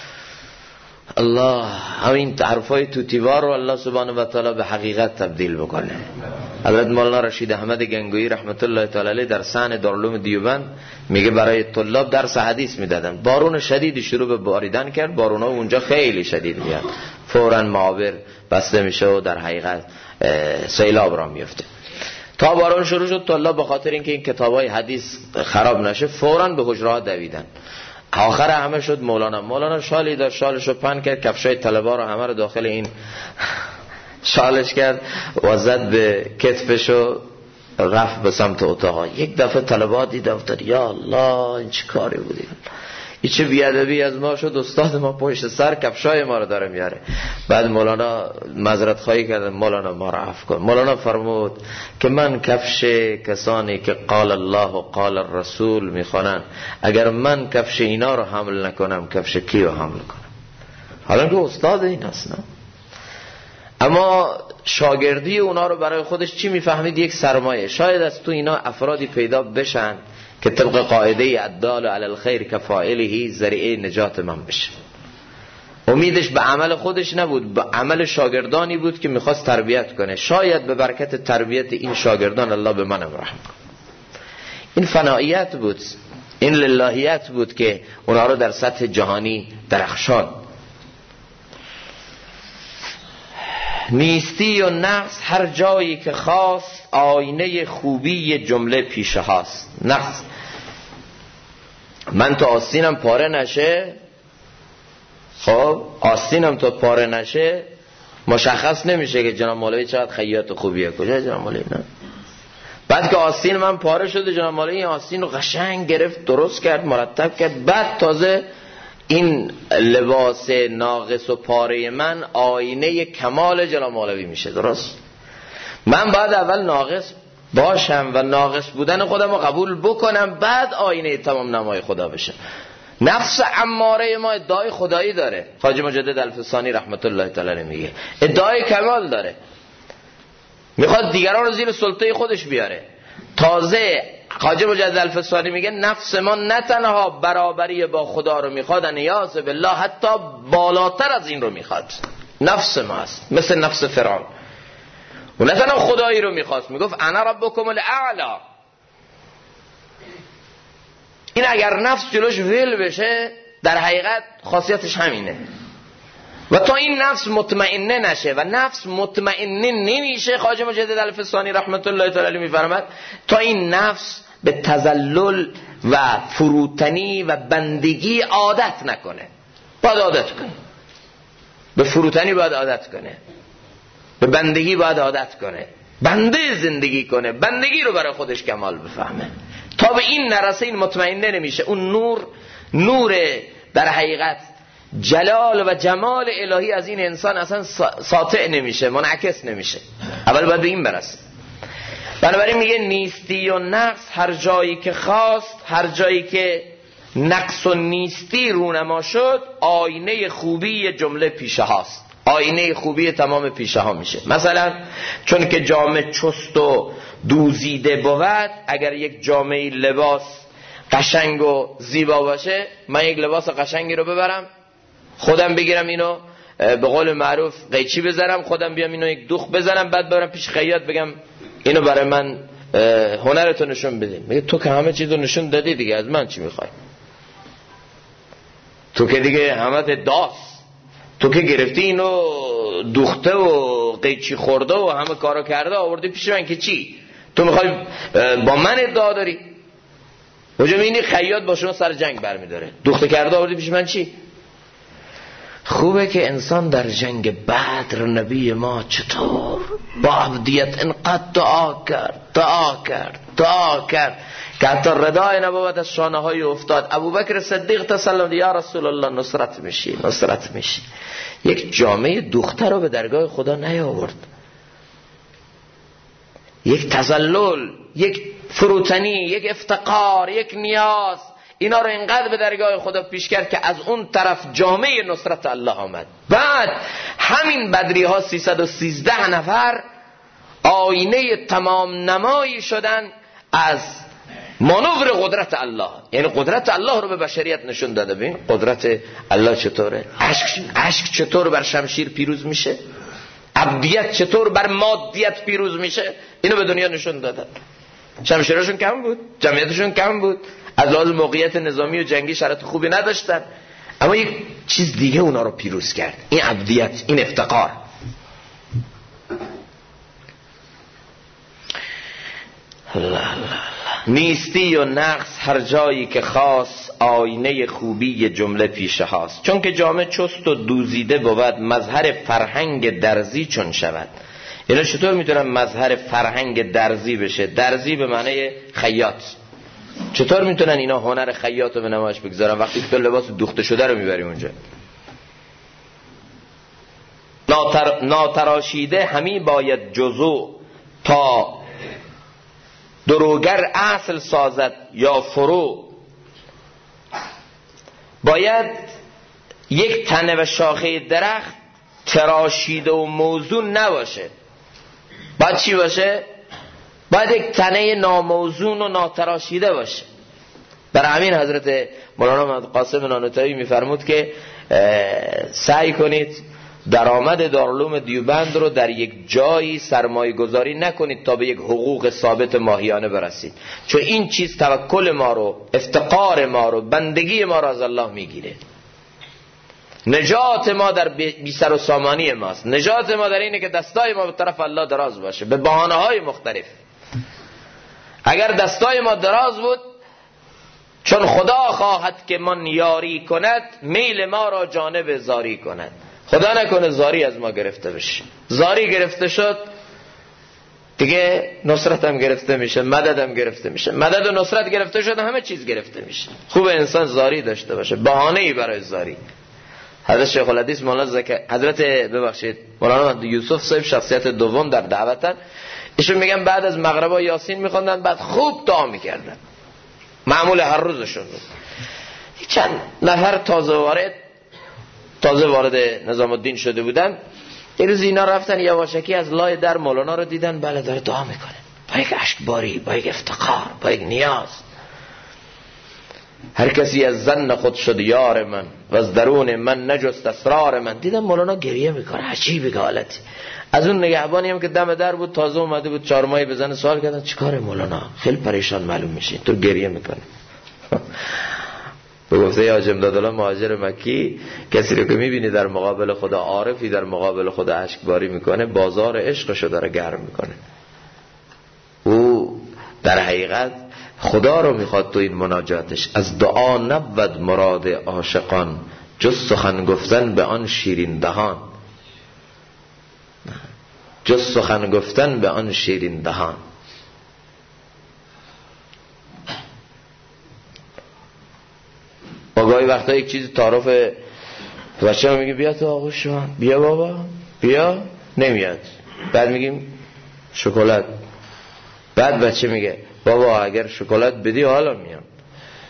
الله همین حرفای توتیوار رو الله سبحانه و تعالی به حقیقت تبدیل بکنه. حضرت مولانا رشید احمد گنگویی رحمت الله تعالی علیه در صحن دارالعلوم دیوبند میگه برای طلاب درس حدیث میدادن، بارون شدیدی شروع به باریدن کرد، بارونا اونجا خیلی شدید میاد، فوراً معابر بسته میشه و در حقیقت سیلاب را میفته. تا بارون شروع شد، طلاب به خاطر اینکه این کتابای حدیث خراب نشه فوراً به حجره‌ها دویدن. آخر همه شد مولانا شالی داشت، شالشو پهن کرد، کفشای طلبا رو همه رو داخل این شالش کرد و زد به کتفشو، رفت به سمت اتاق. یک دفعه طلبا دید افتاد، یا الله این چه کاری بودی، این چه بیادبی از ما شد، استاد ما پشت سر کفشای ما رو داره میاره. بعد مولانا معذرت خواهی کرد، مولانا ما رو عفو کن. مولانا فرمود که من کفش کسانی که قال الله و قال الرسول میخوانن، اگر من کفش اینا رو حمل نکنم کفش کی رو حمل کنم؟ حالا که استاد این هست نه؟ اما شاگردی اونا رو برای خودش چی میفهمید؟ یک سرمایه. شاید از تو اینا افرادی پیدا بشن که طبق قاعده الدال علی الخیر کفاعله ذریعه نجات من بشه. امیدش به عمل خودش نبود، به عمل شاگردانی بود که میخواست تربیت کنه. شاید به برکت تربیت این شاگردان الله به منم رحم کنه. این فناییت بود، این للهیت بود که اونا رو در سطح جهانی درخشان. نیستی و نقص هر جایی که خواست، آینه خوبی جمله پیشه هاست. نقص من تو آستینم پاره نشه، خب آستینم تو پاره نشه مشخص نمیشه که جناب مولوی چقدر خیاط خوبیه. کجا جناب مولوی؟ نه. بعد که آستین من پاره شده، جناب مولوی این آستین رو قشنگ گرفت، درست کرد، مرتب کرد، بعد تازه این لباس ناقص و پاره من آینه کمال جناب مولوی میشه. درست؟ من باید اول ناقص باشم و ناقص بودن خودم رو قبول بکنم، بعد آینه تمام نمای خدا بشه. نفس اماره ما ادعای خدایی داره. خواجه مجدد الفسانی رحمت الله تعالی میگه ادعای کمال داره، میخواد دیگران رو زیر سلطه خودش بیاره. تازه خواجه مجدد الفسانی میگه نفس ما نه تنها برابری با خدا رو میخواد، نیاز بالله حتی بالاتر از این رو میخواد. نفس ما است مثل نفس فرعون، و نه تنها خدایی رو میخواست، میگفت انا ربکم الاعلی. این اگر نفس جلوش ول بشه در حقیقت خاصیتش همینه. و تا این نفس مطمئنه نشه، و نفس مطمئنه نمیشه، خواجه مجدد الفسانی رحمت الله تعالی میفرماد تا این نفس به تذلل و فروتنی و بندگی عادت نکنه. باید عادت کنه، به فروتنی باید عادت کنه، به بندگی باید عادت کنه، بنده زندگی کنه، بندگی رو برای خودش کمال بفهمه. تا به این نرسه این مطمئنه نمیشه. اون نور در حقیقت جلال و جمال الهی از این انسان اصلا ساطع نمیشه، منعکس نمیشه. اول باید به این برسه. بنابراین میگه نیستی و نقص هر جایی که خواست، هر جایی که نقص و نیستی رونما شد، آینه خوبی جمله پیشه هاست، آینه خوبی تمام پیشه ها میشه. مثلا چون که جامه چست و دوزیده بود، اگر یک جامعه لباس قشنگ و زیبا باشه، من یک لباس قشنگی رو ببرم خودم بگیرم، اینو به قول معروف قیچی بذارم، خودم بیام اینو یک دوخ بزنم، بعد برم پیش خیاط بگم اینو برای من هنرتو نشون بدین. میگه تو که همه چیزو نشون دادی دیگه، از من چی میخوای؟ تو که دیگه همه داست، تو که گرفتی اینو دوخته و قیچی خورده و همه کارو کرده آوردی پیش من که چی؟ تو میخوای با من ادعا داری؟ وجه اینی خیاط با شما سر جنگ برمیداره، دوخته کرده آوردی پیش من چی؟ خوبه که انسان در جنگ بدر نبی ما چطور با عبدیت انقدر دعا کرد که حتی ردای نبوت از شانه های افتاد. ابوبکر صدیق تسلم یا رسول الله نصرت میشی. یک جامعه دوخته رو به درگاه خدا نیاورد، یک تذلل، یک فروتنی، یک افتقار، یک نیاز، اینا رو اینقدر به درگاه خدا پیش کرد که از اون طرف جامعه نصرت الله آمد. بعد همین بدری ها 313 نفر آینه تمام نمایی شدن از مانور قدرت الله، یعنی قدرت الله رو به بشریت نشون داده. ببین قدرت الله چطوره، عشق چطور بر شمشیر پیروز میشه، عبدیت چطور بر مادیت پیروز میشه، اینو به دنیا نشون دادن. شمشیرشون کم بود، جمعیتشون کم بود، از لحاظ موقعیت نظامی و جنگی شرط خوبی نداشتن، اما یک چیز دیگه اونا رو پیروز کرد، این عبدیت، این افتقار. نیستی و نقص هر جایی که خاص، آینه خوبی جمله پیشه هاست. چون که جامه چست و دوزیده بود، مظهر فرهنگ درزی چون شود. اینا چطور میتونن مظهر فرهنگ درزی بشه؟ درزی به معنی خیاط. چطور میتونن اینا هنر خیاط رو به نمایش بگذارن وقتی که تو لباس دوخته شده رو میبری اونجا؟ ناتراشیده همی باید جزو، تا دروگر اصل سازد یا فرو. باید یک تنه و شاخه درخت تراشیده و موزون نباشه. باید چی باشه؟ باید یک تنه ناموزون و ناتراشیده باشه. برای همین حضرت مولانا محمد قاسم نانوتایی میفرمود که سعی کنید درآمد دارالعلوم دیوبند رو در یک جایی سرمایه گذاری نکنید تا به یک حقوق ثابت ماهیانه برسید، چون این چیز توکل ما رو، افتقار ما رو، بندگی ما رو از الله میگیره. نجات ما در بی سر و سامانی ماست. نجات ما در اینه که دستای ما به طرف الله دراز باشه به بهانه های مختلف. اگر دستای ما دراز بود، چون خدا خواهد که من یاری کند، میل ما را جانب زاری کند. خدا نکنه زاری از ما گرفته بشه. زاری گرفته شد دیگه نصرت هم گرفته میشه، مدد هم گرفته میشه. مدد و نصرت گرفته شد همه چیز گرفته میشه. خوب انسان زاری داشته باشه، بهانه‌ای برای زاری. حضرت شیخ الحدیث مولانا یوسف صاحب شخصیت دوم در دعوتن، ایشون میگن بعد از مغربا یاسین میخوندن، بعد خوب دعا میکردن، معمول هر روزشون بود. چند نفر تازه وارد نظام الدین شده بودن، یه روز اینا رفتن یواشکی از لای در مولانا رو دیدن، بله داره دعا میکنه، با یک اشکباری، با یک افتقار، با یک نیاز. هر کسی از زن خود شد یار من، و از درون من نجست اسرار من. دیدم مولانا گریه میکنه، عجیبه حالتی. از اون نگهبانی هم که دم در بود، تازه اومده بود 4 ماهی بزنه، سوال کردن چیکاره مولانا؟ خیلی پریشان معلوم میشه، تو گریه میکنه. به گفته حاج امدادالله مهاجر مکی، کسی رو که میبینی در مقابل خدا عارفی در مقابل خدا اشکباری میکنه، بازار عشقشو داره گرم میکنه. او در حقیقت خدا رو میخواد تو این مناجاتش. از دعا نبود مراد عاشقان، جز سخن گفتن به آن شیرین دهان. جز سخن گفتن به آن شیرین دهان. ما گاهی وقتا یک چیز تعارف بچه ها میگه بیا تو آغوش شما، بیا بابا بیا، نمیاد. بعد میگیم شکلات، بعد بچه میگه بابا اگر شکلات بدی حالا میام.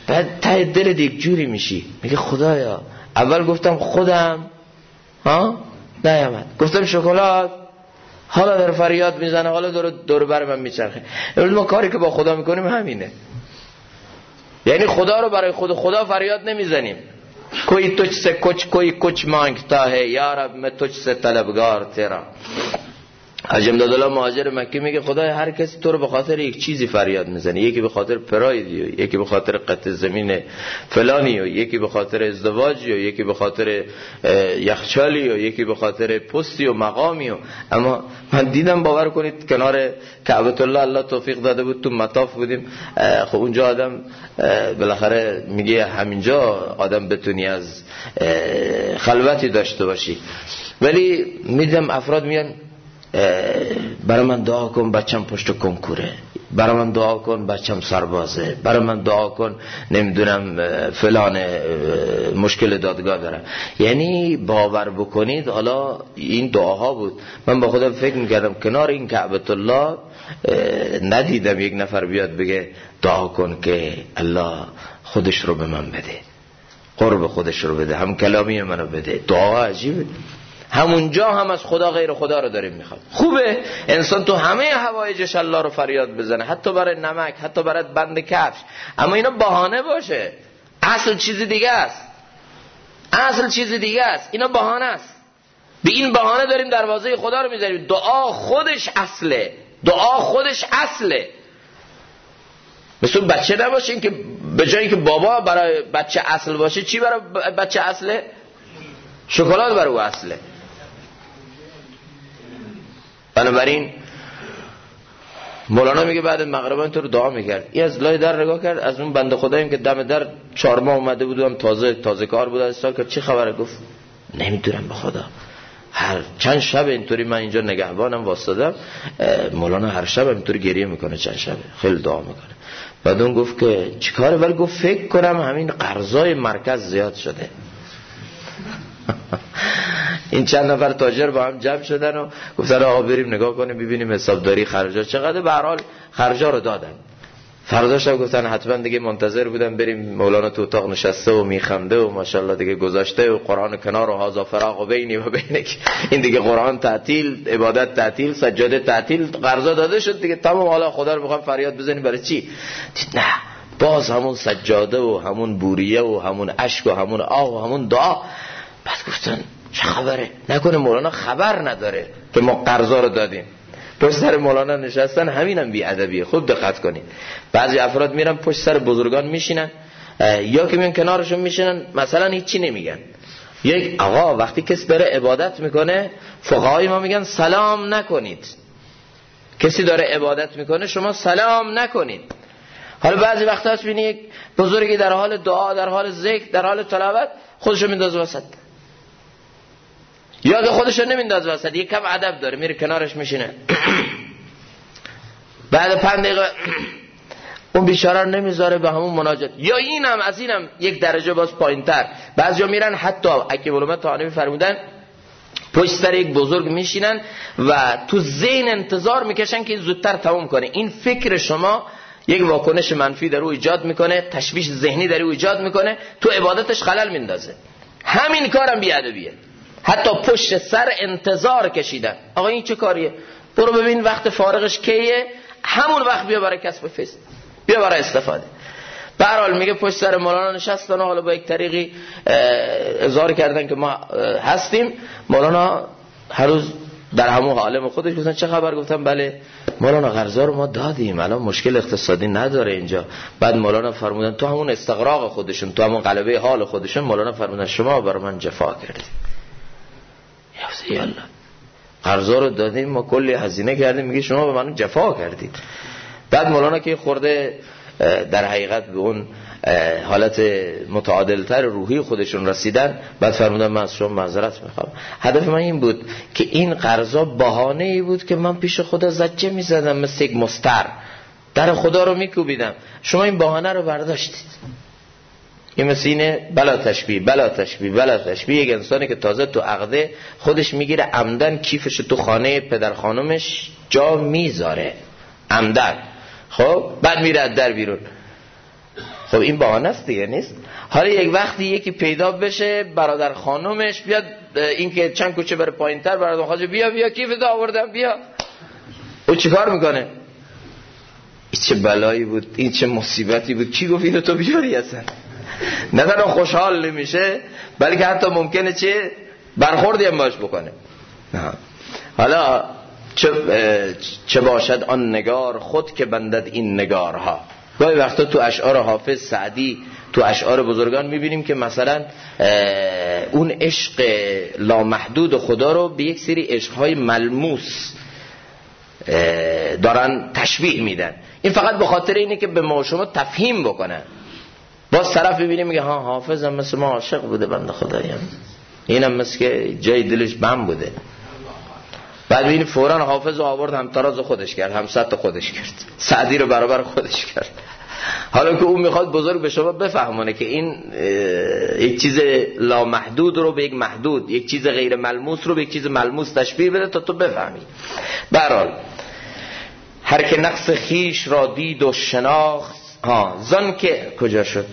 بعد ته دلت یک جوری میشی، میگه خدایا اول گفتم خودم نیامد، گفتم شکلات، حالا داره فریاد میزنه، حالا دور بر من میچرخه. امروز ما کاری که با خدا میکنیم همینه، یعنی خدا رو برای خدا فریاد نمیزنیم. کوئی تجھ سے کوئی کچھ مانگتا ہے یا رب میں تجھ سے طلبگار تیرا. حاج امدادالله مهاجر مکی میگه خدای هر کسی تو رو به خاطر یک چیزی فریاد میزنه، یکی به خاطر پرایدی و یکی به خاطر قطع زمین فلانی و یکی به خاطر ازدواجی و یکی به خاطر یخچالی و یکی به خاطر پستی و مقامی اما من دیدم، باور کنید کنار کعبه الله، الله توفیق داده بود تو مطاف بودیم، خب اونجا آدم بالاخره میگه همینجا آدم بتونی از خلوتی داشته باشی، ولی میدم افراد میان برای من دعا کن بچم پشت کنکوره، برای من دعا کن بچم سربازه، برای من دعا کن نمیدونم فلان مشکل دادگاه دارم. یعنی باور بکنید حالا این دعاها بود. من با خودم فکر میکردم کنار این کعبه الله ندیدم یک نفر بیاد بگه دعا کن که الله خودش رو به من بده، قرب خودش رو بده، هم کلامی منو بده. دعا عجیبه. همونجا هم از خدا غیر خدا رو داریم میخواد. خوبه انسان تو همه حوایجش الله رو فریاد بزنه، حتی برای نمک، حتی برای بند کفش، اما اینا بهانه باشه. اصل چیز دیگه است، اصل چیز دیگه است، اینا بهانه است. به این بهانه داریم دروازه خدا رو میذاریم. دعا خودش اصله، دعا خودش اصله. مثل بچه نباشین که به جایی که بابا برای بچه اصل باشه، چی برای بچه اصله؟ شکلات برای او اصله. بنابراین مولانا میگه بعد مغرب اینطور دعا میکرد، این از لای در نگاه کرد، از اون بنده خداییم که دم در 4 ماه اومده بودم، تازه کار بود، از سال که چه خبره؟ گفت نمیدونم به خدا، هر چند شب اینطوری من اینجا نگهبانم واسطادم، مولانا هر شب اینطوری گریه میکنه، چند شب خیلی دعا میکنه. بعد اون گفت که چیکاره؟ ولی گفت فکر کنم همین قرضای مرکز زیاد شده. این چند نفر تاجر با هم جمع شدن و گفتن آقا بریم نگاه کنیم ببینیم حسابداری خرجا چقدر. به هر حال خرجا رو دادن. فرداش هم گفتن حتما دیگه منتظر بودن بریم، مولانا تو اتاق نشسته و میخنده و ماشاءالله دیگه گذاشته و قرآن کنار و هازا فراغ و بینی و بینک، این دیگه قرآن تعطیل، عبادت تعطیل، سجاده تعطیل، قرضا داده شد دیگه تمام. حالا خدا رو میخوام فریاد بزنیم برای چی؟ دید نه، باز همون سجاده و همون بوریه و همون اشک و همون آه و همون دعا. بعد گفتن چه خبره؟ نکنه مولانا خبر نداره که ما قرضا رو دادیم؟ پشت سر مولانا نشستن، همینم بی ادبیه. خوب دقت کنید. بعضی افراد میرن پشت سر بزرگان میشینن، یا که میان کنارشون میشینن مثلا هیچی نمیگن. یک آقا وقتی کسی داره عبادت میکنه، فقهای ما میگن سلام نکنید. کسی داره عبادت میکنه شما سلام نکنید. حالا بعضی وقتا هست ببینی یک بزرگی در حال دعا، در حال ذکر، در حال تلاوت خودشو میندازه وسط، یا که خودشو نمیندازه وسط، یک کم ادب داره، میره کنارش میشینه. بعد 5 دقیقه اون بیچاره رو نمیذاره به همون مناجات. یا اینم از اینم یک درجه باز پایینتر، بعضیا میرن حتی اگه علماء طحاوی فرمودن پشت سر یک بزرگ میشینن و تو ذهن انتظار میکشن که زودتر تموم کنه. این فکر شما یک واکنش منفی در او ایجاد میکنه، تشویش ذهنی در او ایجاد میکنه، تو عبادتش خلل میندازه. همین کارم بیادبیه. حتی پشت سر انتظار کشیدن. آقا این چه کاریه؟ برو ببین وقت فارغش کیه، همون وقت بیا برای کسب فیض، بیا برای استفاده. به هر حال میگه پشت سر مولانا نشستن و حالا با یک طریقی اظهار کردن که ما هستیم. مولانا هر روز در همون عالم خودش گفتن چه خبر؟ گفتن بله مولانا قرضا رو ما دادیم، الان مشکل اقتصادی نداره اینجا. بعد مولانا فرمودن تو همون استغراق خودشون، تو همون غلبه حال خودشون، مولانا فرمودن شما برای من جفا کردید. یالا قرضا رو دادیم، ما کلی هزینه کردیم، میگه شما به من جفا کردید. بعد مولانا که خورده در حقیقت به اون حالت متعادلتر روحی خودشون رسیدن، بعد فرمودن من از شما معذرت میخوام. هدف من این بود که این قرضا بهانه ای بود که من پیش خدا زجه میزدم مثل یک مستر، در خدا رو میکوبیدم. شما این بهانه رو برداشتید. این مثل اینه بلا تشبیه بلا تشبیه بلا تشبیه. یک انسانی که تازه تو عقده خودش میگیره عمدن کیفش تو خانه پدر خانومش جا میذاره عمدن، خب بعد میره از در بیرون. خب این بهانه است دیگه نیست. حالا یک وقتی یکی پیدا بشه برادر خانومش بیاد این که چند کوچه بره پایینتر برادر خانومش بیا کیفت آوردم بیا، او چیکار میکنه؟ این چه بلایی بود، این چه مصیبتی بود، کی گفت اینو تو بیاری؟ اصلا نه تنها خوشحال نمیشه بلکه حتی ممکنه چه برخوردی هم باش بکنه. حالا چه باشد آن نگار خود که بندد این نگارها. گاهی وقتا تو اشعار حافظ سعدی، تو اشعار بزرگان میبینیم که مثلا اون عشق لامحدود خدا رو به یک سری عشقهای ملموس دارن تشبیه میدن. این فقط به خاطر اینه که به ما شما تفهیم بکنن. باز طرف ببینیم میگه ها حافظ هم مثل ما عاشق بوده بنده خداییم، اینم مثل که جای دلش بم بوده. بعد ببینید فوراً حافظ رو آورد هم تراز خودش کرد، هم سطح خودش کرد، سعدی رو برابر خودش کرد. حالا که اون میخواد بزرگ به شما بفهمونه که این یک چیز لامحدود رو به یک محدود، یک چیز غیر ملموس رو به یک چیز ملموس تشبیه بده تا تو بفهمی. به هر حال هر که نقص خیش را دید و شناخت، زان که کجا شد؟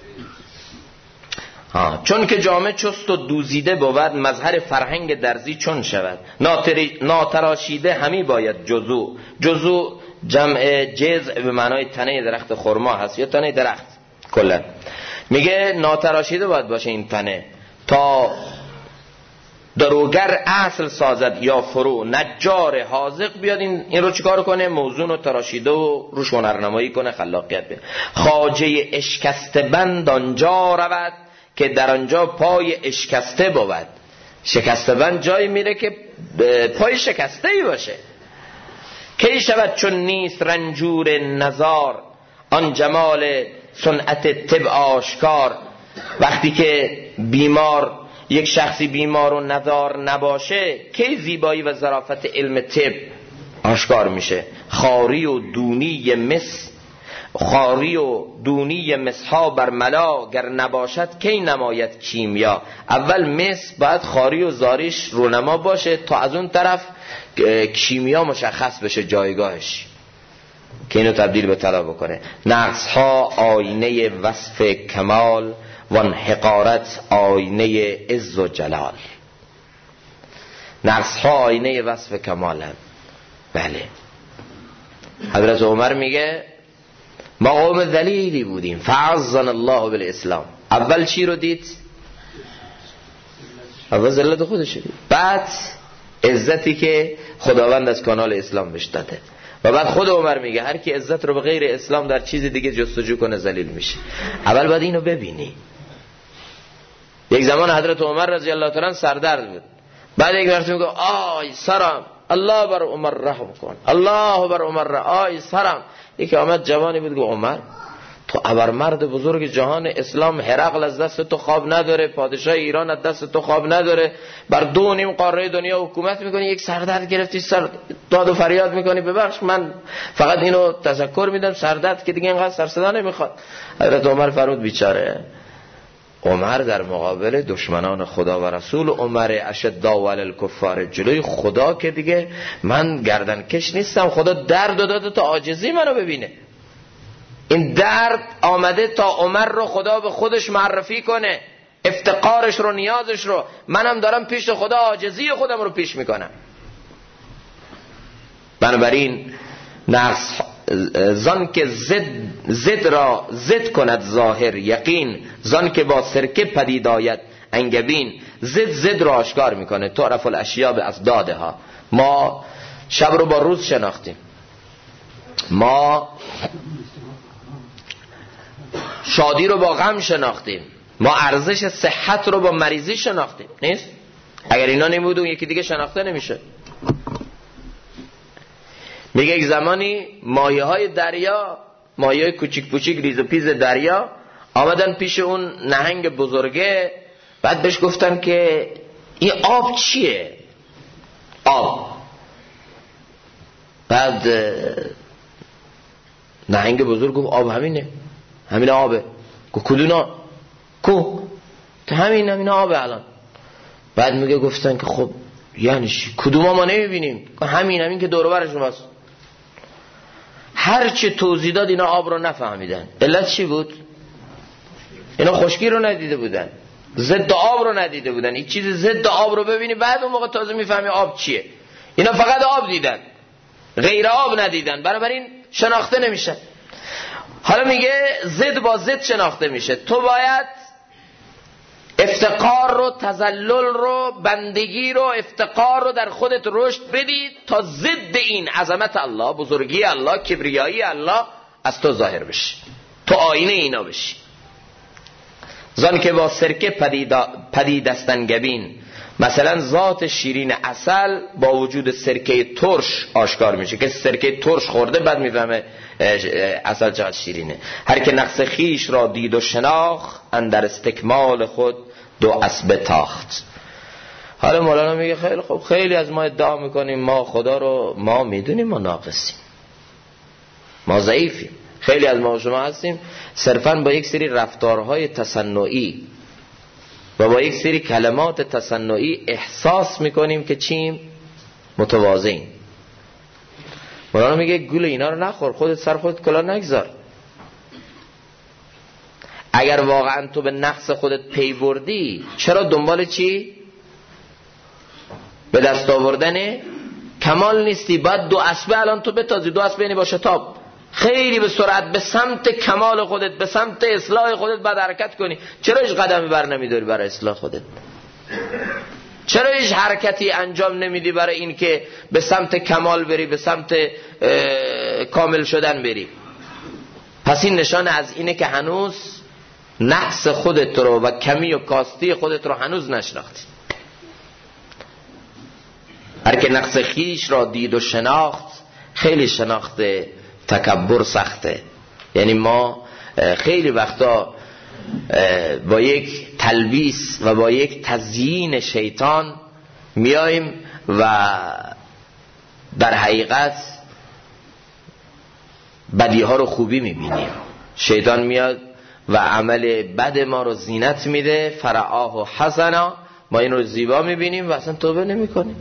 چون که جامه چست و دوزیده بود مظهر فرهنگ درزی چون شود. ناتراشیده همی باید جزو جمع جزء به معنای تنه درخت خرما هست یا تنه درخت کلا. میگه ناتراشیده باید باشه این تنه تا دروگر اصل سازد یا فرو نجار حاذق بیاد این رو چیکار کنه؟ موزون و تراشیده و روش هنرنمایی کنه، خلاقیت بیاد. خواجه اشکسته بند آنجا رود که در آنجا پای اشکسته بود. شکسته بند جایی میره که پای شکسته ای باشه. کی شود چون نیست رنجور نزار آن جمال صنعت طب آشکار. وقتی که بیمار، یک شخصی بیمار و نزار نباشه کی زیبایی و ظرافت علم طب آشکار میشه. خاری و دونی مسها بر ملا گر نباشد کی نماید کیمیا. اول مس باید خاری و زاریش رونما باشه تا از اون طرف کیمیا مشخص بشه جایگاهش که اینو تبدیل به طلا بکنه. نقص ها آینه وصف کمال وان حقارت آینه عز و جلال. نقص ها آینه وصف کمال هم. بله حضرت عمر میگه ما قوم ذلیلی بودیم فعزنا الله بالاسلام. اول چی رو دید؟ اول ذلت خودش دید، بعد عزتی که خداوند از کانال اسلام بهش داده. و بعد خود عمر میگه هر کی عزت رو به غیر اسلام در چیز دیگه جستجو کنه ذلیل میشه. اول باید اینو ببینی. یک زمان حضرت عمر رضی الله تعالی عنه سردرد بود، بعد یک وقت میگه آی سرم، الله بر عمر رحم کن، الله بر عمر آی سرم. یکی آمد جوانی بود که عمر تو ابرمرد بزرگ جهان اسلام، هرقل از دست تو خواب نداره، پادشاه ایران از دست تو خواب نداره، بر 2.5 قاره دنیا حکومت میکنی، یک سردرد گرفتی، سر داد و فریاد میکنی ببخش من فقط اینو تذکر میدم سردرد که دیگه اینقدر سر صدا نمیخواد. حضرت عمر فرمود بیچاره عمر در مقابل دشمنان خدا و رسول، عمر اشداء علی الکفار، جلوی خدا که دیگه من گردن کش نیستم. خدا درد داده تا عاجزی منو ببینه. این درد آمده تا عمر رو خدا به خودش معرفی کنه، افتقارش رو، نیازش رو. منم دارم پیش خدا عاجزی خودم رو پیش میکنم. بنابراین نقص زان که زد را زد کند ظاهر یقین، زان که با سرکه پدید آید انگبین. زد را آشکار میکنه. تعرف الاشیاء بأضدادها. ما شب رو با روز شناختیم، ما شادی رو با غم شناختیم، ما ارزش صحت رو با مریضی شناختیم. نیست؟ اگر اینا نمود اون یکی دیگه شناخته نمیشه. میگه یک زمانی مایه های دریا، مایه های کوچیک کوچیک ریز و پیز دریا آمدن پیش اون نهنگ بزرگه. بعد بهش گفتن که این آب چیه؟ آب. بعد نهنگ بزرگ گفت آب همینه، همین آبه. کدونا؟ همین آبه الان. بعد میگه گفتن که خب یعنی کدوم ما نمیبینیم؟ همین که دور و برشون هست. هر چه توضیح داد اینا آب رو نفهمیدن. علت چی بود؟ اینا خشکی رو ندیده بودن، ضد آب رو ندیده بودن. یک چیز ضد آب رو ببینی بعد اون موقع تازه میفهمی آب چیه. اینا فقط آب دیدن، غیر آب ندیدن، بنابراین شناخته نمیشن. حالا میگه ضد با ضد شناخته میشه. تو باید افتقار رو، تذلل رو، بندگی رو، افتقار رو در خودت رشد بدی تا ضد این عظمت الله، بزرگی الله، کبریایی الله از تو ظاهر بشه، تو آینه اینا بشی. زان که با سرکه پدید استنگبین، مثلا ذات شیرین عسل با وجود سرکه ترش آشکار میشه. که سرکه ترش خورده بعد میفهمه عسل چقدر شیرینه. هر که نقص خیش را دید و شناخت، اندر استکمال خود دو اسبه تاخت. حالا مولانا میگه خیلی خوب، خیلی از ما ادعا میکنیم ما خدا رو، ما میدونیم ما ناقصیم، ما ضعیفیم. خیلی از ما و شما هستیم صرفاً با یک سری رفتارهای تصنعی و با یک سری کلمات تصنعی احساس میکنیم که چیم؟ متواضعیم. مولانا میگه گول اینا رو نخور، خودت سر خودت کلاه نگذار. اگر واقعا تو به نقص خودت پی بردی، چرا دنبال چی؟ به دست آوردن کمال نیستی. باید دو اسبه الان تو بتازی، دو اسبه یعنی با شتاب خیلی به سرعت به سمت کمال خودت، به سمت اصلاح خودت باید حرکت کنی. چرا هیچ قدمی بر نمیداری برای اصلاح خودت؟ چرا هیچ حرکتی انجام نمیدی برای این که به سمت کمال بری، به سمت کامل شدن بری؟ پس این نشان از اینه که هنوز نقص خودت رو و کمی و کاستی خودت رو هنوز نشناختی. هر که نقص خیش را دید و شناخت، خیلی شناخته تکبر سخته. یعنی ما خیلی وقتا با یک تلبیس و با یک تزیین شیطان میایم و در حقیقت بدی ها رو خوبی میبینیم. شیطان میاد و عمل بد ما رو زینت میده، فرعاه و حسنا، ما این رو زیبا میبینیم و اصلا توبه نمی کنیم.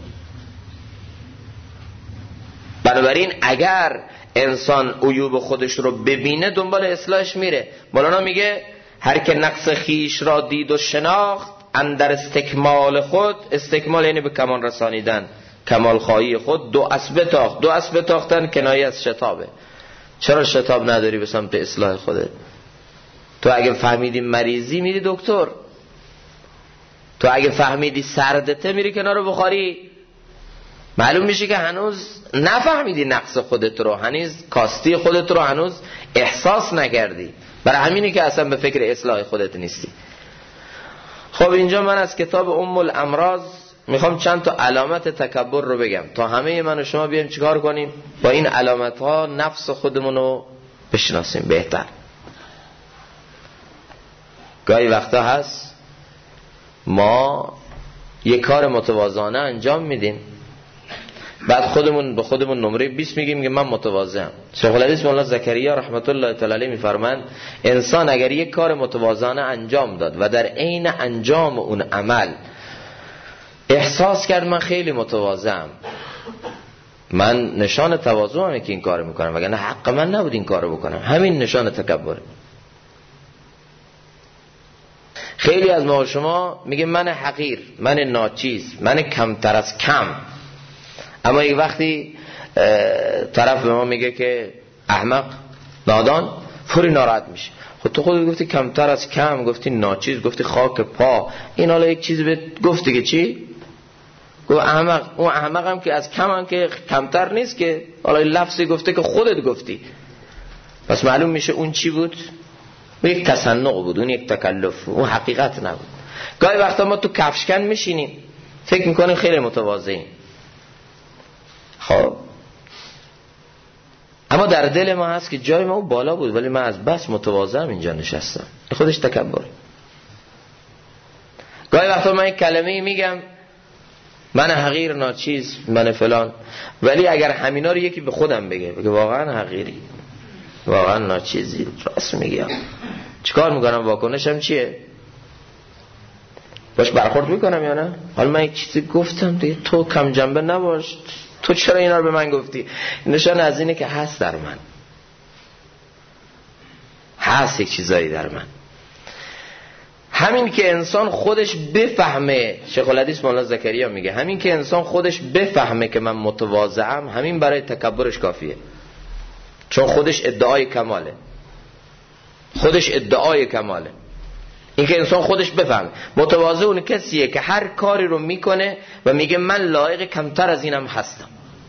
بنابراین اگر انسان عیوب خودش رو ببینه دنبال اصلاحش میره. مولانا میگه هر که نقص خیش را دید و شناخت، اندر استکمال خود، استکمال یعنی به کمال رسانیدن، کمال خواهی خود، دو اسبه تاخت. دو اسبه تاختن کنایه از شتابه. چرا شتاب نداری به سمت اصلاح خودت؟ تو اگه فهمیدی مریضی میری دکتر، تو اگه فهمیدی سردته میری کنار بخاری. معلوم میشه که هنوز نفهمیدی نقص خودت رو، هنوز کاستی خودت رو هنوز احساس نکردی. برای همینی که اصلا به فکر اصلاح خودت نیستی. خب اینجا من از کتاب ام الامراض میخوام چند تا علامت تکبر رو بگم تا همه من و شما بیایم چیکار کنیم؟ با این علامت ها نفس خودمون رو بشناسیم بهتر. گاهی وقتا هست ما یک کار متواضعانه انجام میدیم، بعد خودمون به خودمون نمره 20 میگیم که من متواضعم. شیخ الحدیث مولانا زکریا رحمت الله تعالی علیه میفرمایند انسان اگر یک کار متواضعانه انجام داد و در عین انجام اون عمل احساس کرد من خیلی متواضعم، من نشان تواضعمه که این کارو میکنم، وگرنه حق من نبود این کارو بکنم، همین نشان تکبره. خیلی از ما و شما میگه من حقیر، من ناچیز، من کمتر از کم. اما یک وقتی طرف به ما میگه که احمق، نادان، فوری ناراحت میشه. خود تو خودت گفتی کمتر از کم، گفتی ناچیز، گفتی خاک پا. این حالا یک چیزی بهت گفتی که چی؟ گفت احمق. اون احمق هم که از کم هم که کمتر نیست که، حالا لفظی گفته که خودت گفتی. پس معلوم میشه اون چی بود؟ اون یک تصنع بود، اون یک تکلف، اون حقیقت نبود. گاهی وقتا ما تو کفشکن میشینیم فکر میکنیم خیلی متواضعیم. خب اما در دل ما هست که جای ما بالا بود ولی من از بس متواضعم اینجا نشستم. این خودش تکبر. گاهی وقتا من یک کلمه میگم من حقیر، ناچیز، من فلان، ولی اگر همینا رو یکی به خودم بگه واقعا حقیری، واقعا ناچیزی، راست میگم، چیکار میکنم؟ واکنشم چیه؟ باش برخورد میکنم یا نه؟ حالا من یک چیزی گفتم دیگه، تو کم جنبه نباش، تو چرا اینا رو به من گفتی؟ نشان از اینه که هست در من، هست یک چیزایی در من. همین که انسان خودش بفهمه، شیخ الحدیث مولانا زکریا میگه همین که انسان خودش بفهمه که من متواضعم، همین برای تکبرش کافیه. چون خودش ادعای کماله، خودش ادعای کماله. این که انسان خودش بفهمه. متواضع اون کسیه که هر کاری رو میکنه و میگه من لایق کمتر از اینم هستم،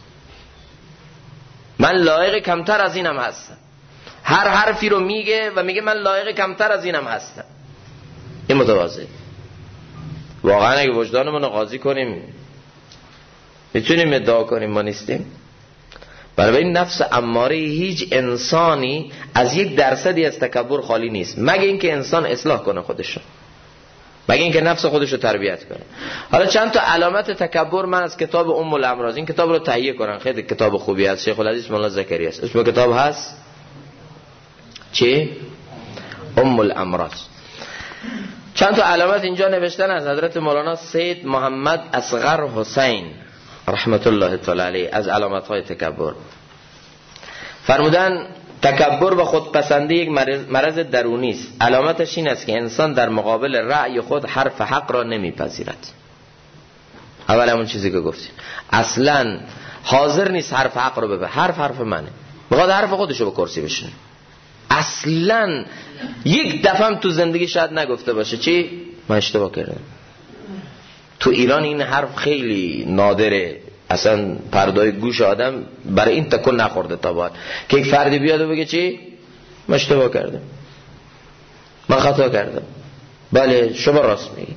من لایق کمتر از اینم هستم. هر حرفی رو میگه و میگه من لایق کمتر از اینم هستم. این متواضع. واقعا اگه وجدانمون رو قاضی کنیم میتونیم ادعا کنیم ما نیستیم؟ برای این نفس اماره هیچ انسانی از 1% از تکبر خالی نیست، مگه اینکه انسان اصلاح کنه خودشو، مگه اینکه نفس خودشو تربیت کنه. حالا چند تا علامت تکبر من از کتاب ام الامراض، این کتاب رو تهیه کنن، خیلی کتاب خوبی است، شیخ الحدیث مولانا زکریا است. اسم کتاب هست چی؟ ام الامراض. چند تا علامت اینجا نوشتن از حضرت مولانا سید محمد اصغر حسین رحمت الله تعالی علیه از علامت های تکبر. فرمودن تکبر و خودپسندی یک مرض درونی است. علامتش این است که انسان در مقابل رأی خود حرف حق را نمیپذیرد. اول همون چیزی که گفتیم، اصلا حاضر نیست حرف حق رو ببره. حرف منه، میخواد حرف خودشو به کرسی بشونه. اصلا یک دفعه هم تو زندگی شاید نگفته باشه چی؟ من اشتباه کردم. تو ایران این حرف خیلی نادره، اصلا پردای گوش آدم برای این تکون نخورده تا بعد که یک فردی بیاد و بگه چی؟ من اشتباه کردم، من خطا کردم. بله شما راست میگی.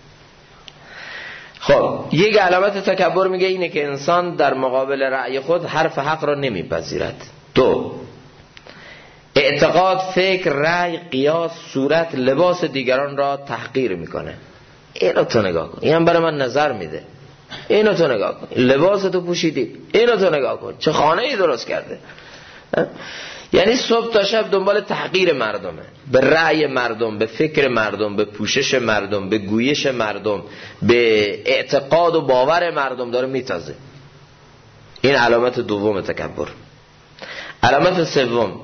خب یک علامت تکبر میگه اینه که انسان در مقابل رأی خود حرف حق را نمیپذیرد. 2 اعتقاد، فکر، رأی، قیاس، صورت، لباس دیگران را تحقیر میکنه. اینو تو نگاه کن، این برای من نظر میده. اینو تو نگاه کن، لباس تو پوشیدی، اینو تو نگاه کن، چه خانه ای درست کرده. یعنی صبح تا شب دنبال تحقیر مردمه، به رأی مردم، به فکر مردم، به پوشش مردم، به گویش مردم، به اعتقاد و باور مردم داره میتازه. این علامت دوم تکبر. علامت سوم،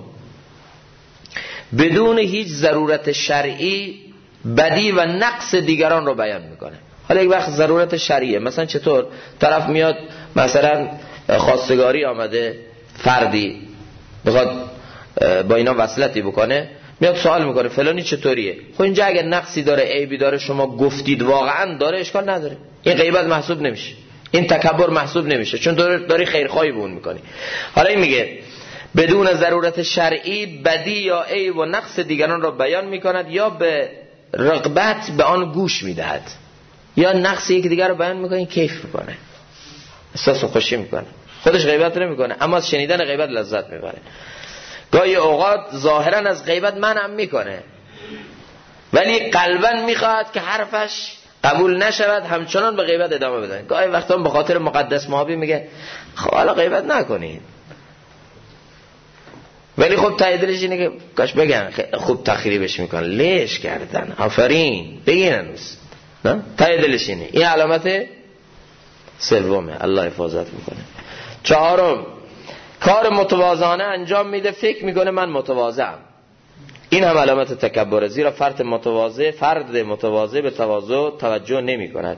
بدون هیچ ضرورت شرعی بدی و نقص دیگران رو بیان میکنه. حالا یک وقت ضرورت شرعیه، مثلا چطور طرف میاد مثلا خواستگاری آمده، فردی بخواد با اینا وصلتی بکنه، میاد سوال میکنه فلانی چطوریه. خب اینجا اگر نقصی داره، عیبی داره، شما گفتید واقعا داره، اشکال نداره، این غیبت محسوب نمیشه، این تکبر محسوب نمیشه، چون داری خیرخواهی به اون میکنی. حالا این میگه بدون ضرورت شرعی بدی یا عیب و نقص دیگران را بیان میکند یا به رغبت به آن گوش میدهد، یا نقص یک دیگر رو بیان میکنه، کیف میکنه، احساس خوشی میکنه، خودش غیبت نمیکنه اما از شنیدن غیبت لذت میبره. گاهی اوقات ظاهرا از غیبت منع میکنه ولی قلبا میخواد که حرفش قبول نشود، همچنان به غیبت ادامه بده. گاهی وقتا به خاطر مقدس محابی میگه خب حالا غیبت نکنید، ولی خب ته دلش اینه که کاش بگن خوب تخریبش میکنن، لیش کردن، آفرین بگین، نه ته دلش اینه. این علامت سومه، الله حفاظت میکنه. 4 کار متواضعانه انجام میده، فکر میکنه من متواضعم. این هم علامت تکبره، زیرا فرد متواضع به تواضع توجه نمی کند.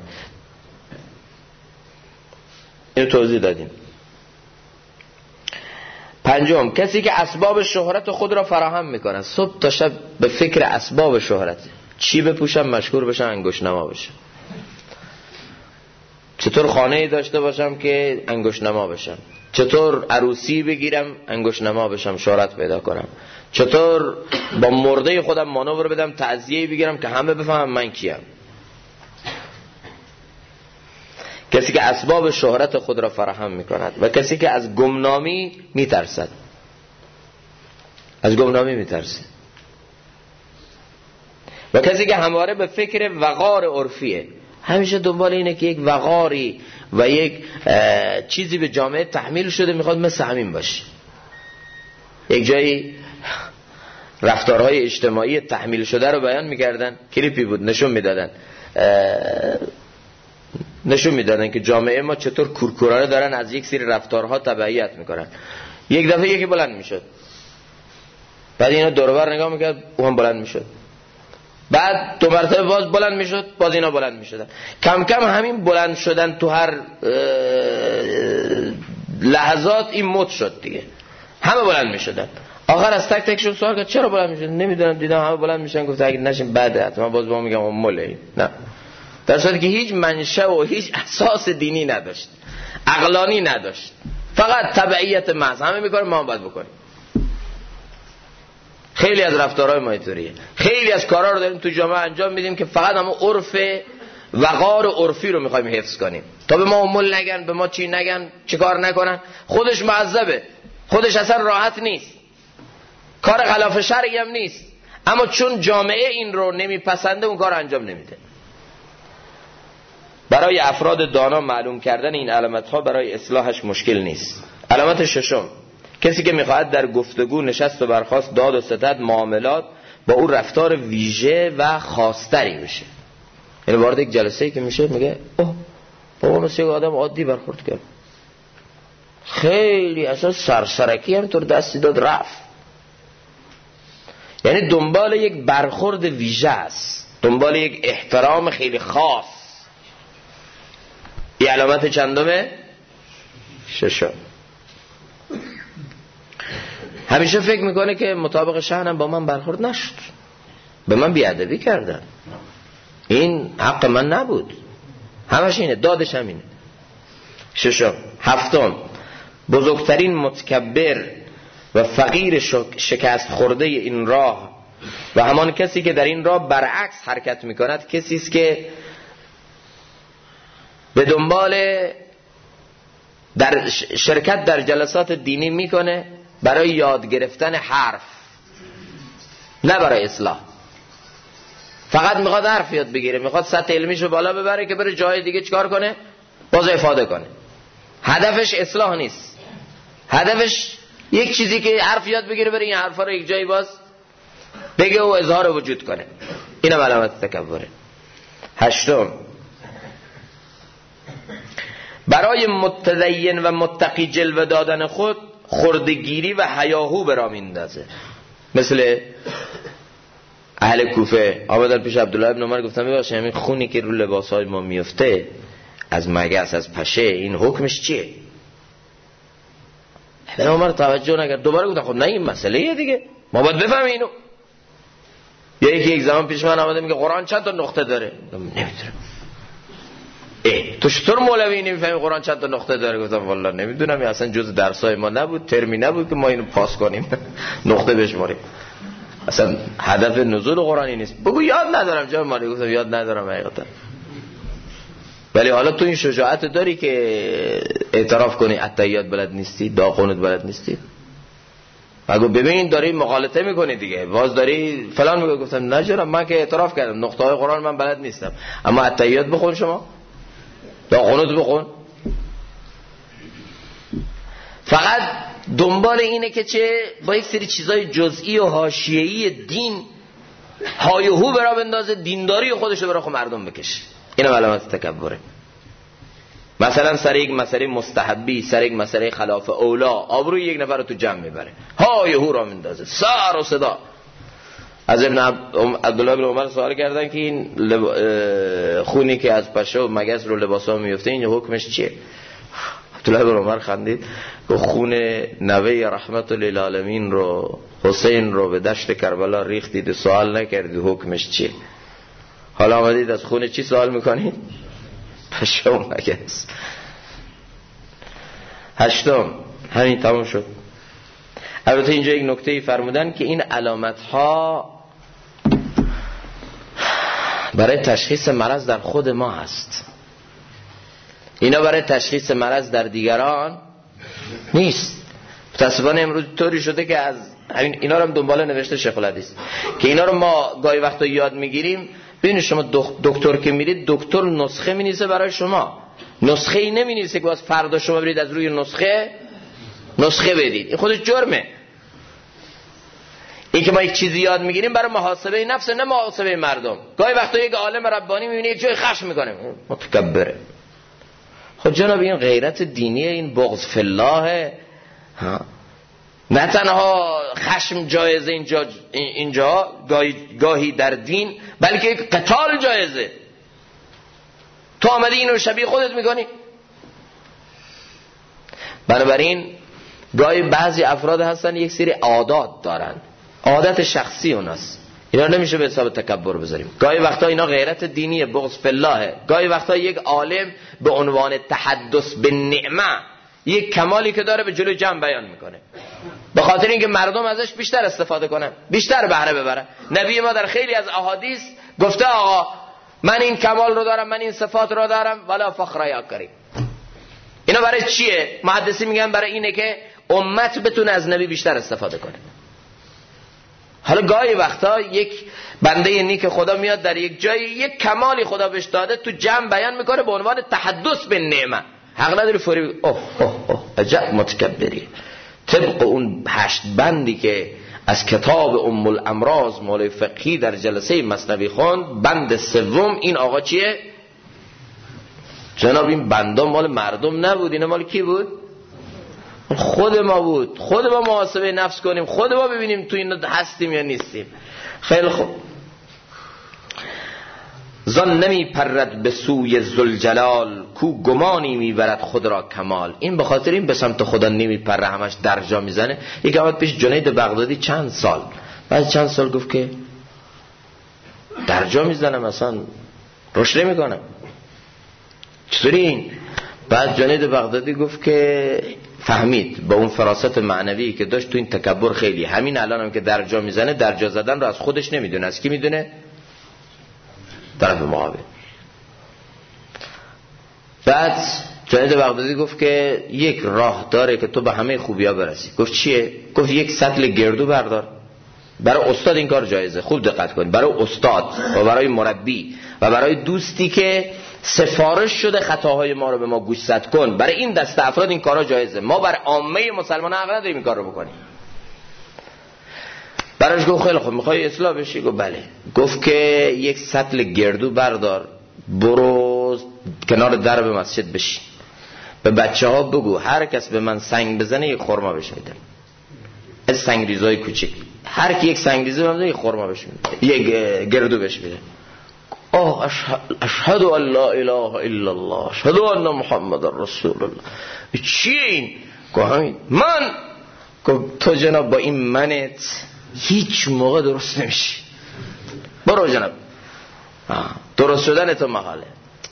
اینو توضیح دادیم. 5 کسی که اسباب شهرت خود را فراهم میکنه، صبح تا شب به فکر اسباب شهرت، چی بپوشم مشهور بشم، انگشت نما بشم، چطور خانه‌ای داشته باشم که انگشت نما بشم، چطور عروسی بگیرم انگشت نما بشم شهرت پیدا کنم، چطور با مرده خودم مانور بدم تعزیه بگیرم که همه بفهمن من کیم. کسی که اسباب شهرت خود را فراهم میکند و کسی که از گمنامی میترسد، از گمنامی میترسه، و کسی که همواره به فکر وقار عرفیه، همیشه دنبال اینه که یک وقاری و یک چیزی به جامعه تحمیل شده میخواد مثل همین باشه. یک جایی رفتارهای اجتماعی تحمیل شده رو بیان میکردن، کلیپی بود نشون میدادن که جامعه ما چطور کورکورانه دارن از یک سری رفتارها تبعیت میکنن. یک دفعه یکی بلند میشد، بعد اینا دور و بر نگاه میکرد، اون هم بلند میشد، بعد 2 مرتبه باز بلند میشد، باز اینا بلند میشدن. کم کم همین بلند شدن تو هر لحظات این مد شد دیگه، همه بلند میشدن. آخر از تک تکشون سوال کرد چرا بلند میشدن؟ نمیدونم، دیدم همه بلند میشدن. گفت اگه نشیم بعد حتما باز با ما میگم مله. نه، در صورتی که هیچ منشأ و هیچ اساس دینی نداشت، عقلانی نداشت، فقط تبعیت محض. همه میکنه ما هم باید بکنیم. خیلی از رفتارهای ما اینطوریه، خیلی از کارها رو داریم تو جامعه انجام میدیم که فقط همون عرف وقار عرفی رو میخوایم حفظ کنیم تا به ما امول نگن، به ما چی نگن، چه کار نکنن. خودش معذبه، خودش اصلا راحت نیست، کار خلاف شرعی هم نیست، اما چون جامعه این رو نمیپسنده اون کار انجام نمیده. برای افراد دانا معلوم کردن این علامت ها برای اصلاحش مشکل نیست. علامت ششم، کسی که میخواهد در گفتگو، نشست و برخاست، داد و ستد، معاملات با او رفتار ویژه و خاصتری بشه. یعنی وارد یک جلسه‌ای که میشه میگه اوه بابا مثل یک آدم عادی برخورد کرد، خیلی اصلا سرسرکی هم طور دستی داد رفت. یعنی دنبال یک برخورد ویژه است، دنبال یک احترام خیلی خاص. این علامت چندمه؟ ششم. همیشه فکر میکنه که مطابق شأنم با من برخورد نشد، به من بیادبی کردن، این حق من نبود، همش اینه، دادش هم اینه. ششم. هفتم، بزرگترین متکبر و فقیر شکست خورده این راه و همان کسی که در این راه برعکس حرکت میکند کسی است که به دنبال در شرکت در جلسات دینی میکنه برای یاد گرفتن حرف، نه برای اصلاح. فقط میخواد حرف یاد بگیره، میخواد سطح علمیشو بالا ببره که بره جای دیگه چیکار کنه؟ باز افاده کنه. هدفش اصلاح نیست، هدفش یک چیزی که حرف یاد بگیره بره این حرفا رو یک جایی باز بگه و اظهار وجود کنه. اینم علامت تکبره. هشتم، برای متدین و متقی جلوه دادن خود خردگیری و هیاهو برا میندازه. مثل اهل کوفه آمدن پیش عبدالله بن عمر گفتن ببخشید همین خونی که رو لباسای ما میفته از مگس، از پشه، این حکمش چیه؟ ابن عمر توجه نکرد، دوباره گفتن خب نه این مسئله دیگه، ما باید بفهمیم اینو. یکی یک زمان پیش من آمده میگه قرآن چند تا نقطه داره؟ نمیدونم. تو چطور مولوی نمیفهمی قرآن چند تا نقطه داره؟ گفتم والله نمیدونم، اصلا جز درسای ما نبود، ترمی نبود که ما اینو پاس کنیم نقطه بشماریم. اصلا هدف نزول قرآنی نیست. بگو یاد ندارم جای مالی. گفتم یاد ندارم حقیقتا. ولی حالا تو این شجاعت داری که اعتراف کنی اتحیات بلد نیستی، داقونت بلد نیستی؟ اگه ببین داری مغالطه میکنی دیگه، باز داری فلان میگه. گفتم نجرم، من که اعتراف کردم نقطه های قرآن من بلد نیستم، اما اتحیات بخون، شما داقونت بخون. فقط دنبال اینه که چه با یک سری چیزای جزئی و حاشیه‌ای دین های و هو برا بندازه، دینداری خودش رو برا خود مردم بکشه. این علامت تکبره. مثلا سر یک مسئله مستحبی، سر یک مسئله خلاف اولا آبروی یک نفر رو تو جمع میبره، های و هو را بندازه، سر و صدا. از ابن عبدالله بن عمر سوال کردن که این خونی که از پشه و مگس رو لباسا میفته این حکمش چیه؟ عبدالله بن عمر خندید که خون نوه رحمت للعالمین رو، حسین رو به دشت کربلا ریختید و سوال نکردید حکمش چیه؟ حالا آمدید از خون چی سوال میکنید؟ پشه و مگس. هشتم، همین تمام شد. البته اینجا یک نکته فرمودن که این علامت ها برای تشخیص مرض در خود ما هست، اینا برای تشخیص مرض در دیگران نیست. متاسفانه امروز طوری شده که از اینا رو هم دنبال نوشته شیخ الحدیث که اینا رو ما گاهی وقتا یاد میگیریم. ببینید شما دکتر که میرید، دکتر نسخه مینیسه برای شما، نسخه ای نمینیسه که باز فردا شما برید از روی نسخه بدید. این خودش جرمه. این که ما یک چیزی یاد میگیریم برای محاسبه نفس، نه محاسبه مردم. گاهی وقتا یک عالم ربانی میبینی یک جای خشم میکنه، متکبره. خب جناب این غیرت دینیه، این بغض فی الله، نه تنها خشم جایزه اینجا گاهی در دین، بلکه قتال جایزه. تو آمدی اینو شبیه خودت میکنی. بنابراین گاهی بعضی افراد هستن یک سری عادات دارن، عادت شخصی اوناست، اینا نمیشه به حساب تکبر بذاریم. گاهی وقتا اینا غیرت دینیه، بغض فی الله. گاهی وقتا یک عالم به عنوان تحدث به نعمه یک کمالی که داره به جلوی جمع بیان میکنه، به خاطر اینکه مردم ازش بیشتر استفاده کنن، بیشتر بهره ببرن. نبی ما در خیلی از احادیث گفته آقا من این کمال رو دارم، من این صفات رو دارم، ولا فخر یا کریم. اینا برای چیه؟ محدثی میگن برای اینه که امت بتونه از نبی بیشتر استفاده کنه. حالا گاهی وقتا یک بنده نیک خدا میاد در یک جایی یک کمالی خدا بهش داده تو جمع بیان میکنه به عنوان تحدث به نعمه. حق نداری فوری عجب متکبری. طبق اون 8 بندی که از کتاب ام الامراض مولوی فقیهی در جلسه مثنوی خوند، بند 3 این آقا چیه؟ جناب این بندا مال مردم نبود، اینا مال کی بود؟ خود ما بود. خود ما محاسبه نفس کنیم، خود ما ببینیم تو این هستیم یا نیستیم. خیلی خوب. زان نمی پرد به سوی ذوالجلال، کو گمانی میبرد خود را کمال. این به خاطر این به سمت خدا نمی پره، همش درجا میزنه. یک وقت پیش جنید بغدادی چند سال گفت که درجا میزنم اصلا روش نمیکنم. چطوری این؟ بعد جنید بغدادی گفت که فهمید با اون فراست معنوی که داشت تو این تکبر خیلی، همین الان هم که درجا میزنه درجا زدن رو از خودش نمیدونه، از کی میدونه؟ طرف مقابل. بعد جنید بغدادی گفت که یک راه داره که تو به همه خوبیا برسی. گفت چیه؟ گفت یک سطل گردو بردار. برای استاد این کار جایزه، خوب دقت کن. برای استاد و برای مربی و برای دوستی که سفارش شده خطاهای ما رو به ما گوشزد کن، برای این دسته افراد این کارا جایزه. ما برای عامه مسلمانان حق نداریم این کار رو بکنیم. براش گفت خیلی خوب میخوای اصلاح بشی؟ گفت بله. گفت که یک سطل گردو بردار، برو کنار درب مسجد بشی، به بچه ها بگو هر کس به من سنگ بزنه یک خرما بهش میدم. از سنگریزای کوچیک هر کی یک سنگریزه بزنه یک خرما بهش میده، یک گردو بهش میده. اشهد ان لا اله الا الله اشهد ان محمد رسول الله. چی این؟ گفت من. گفت تو جناب با این منت هیچ موقع درست نمیشی، برو جناب، درست شدن تو محاله.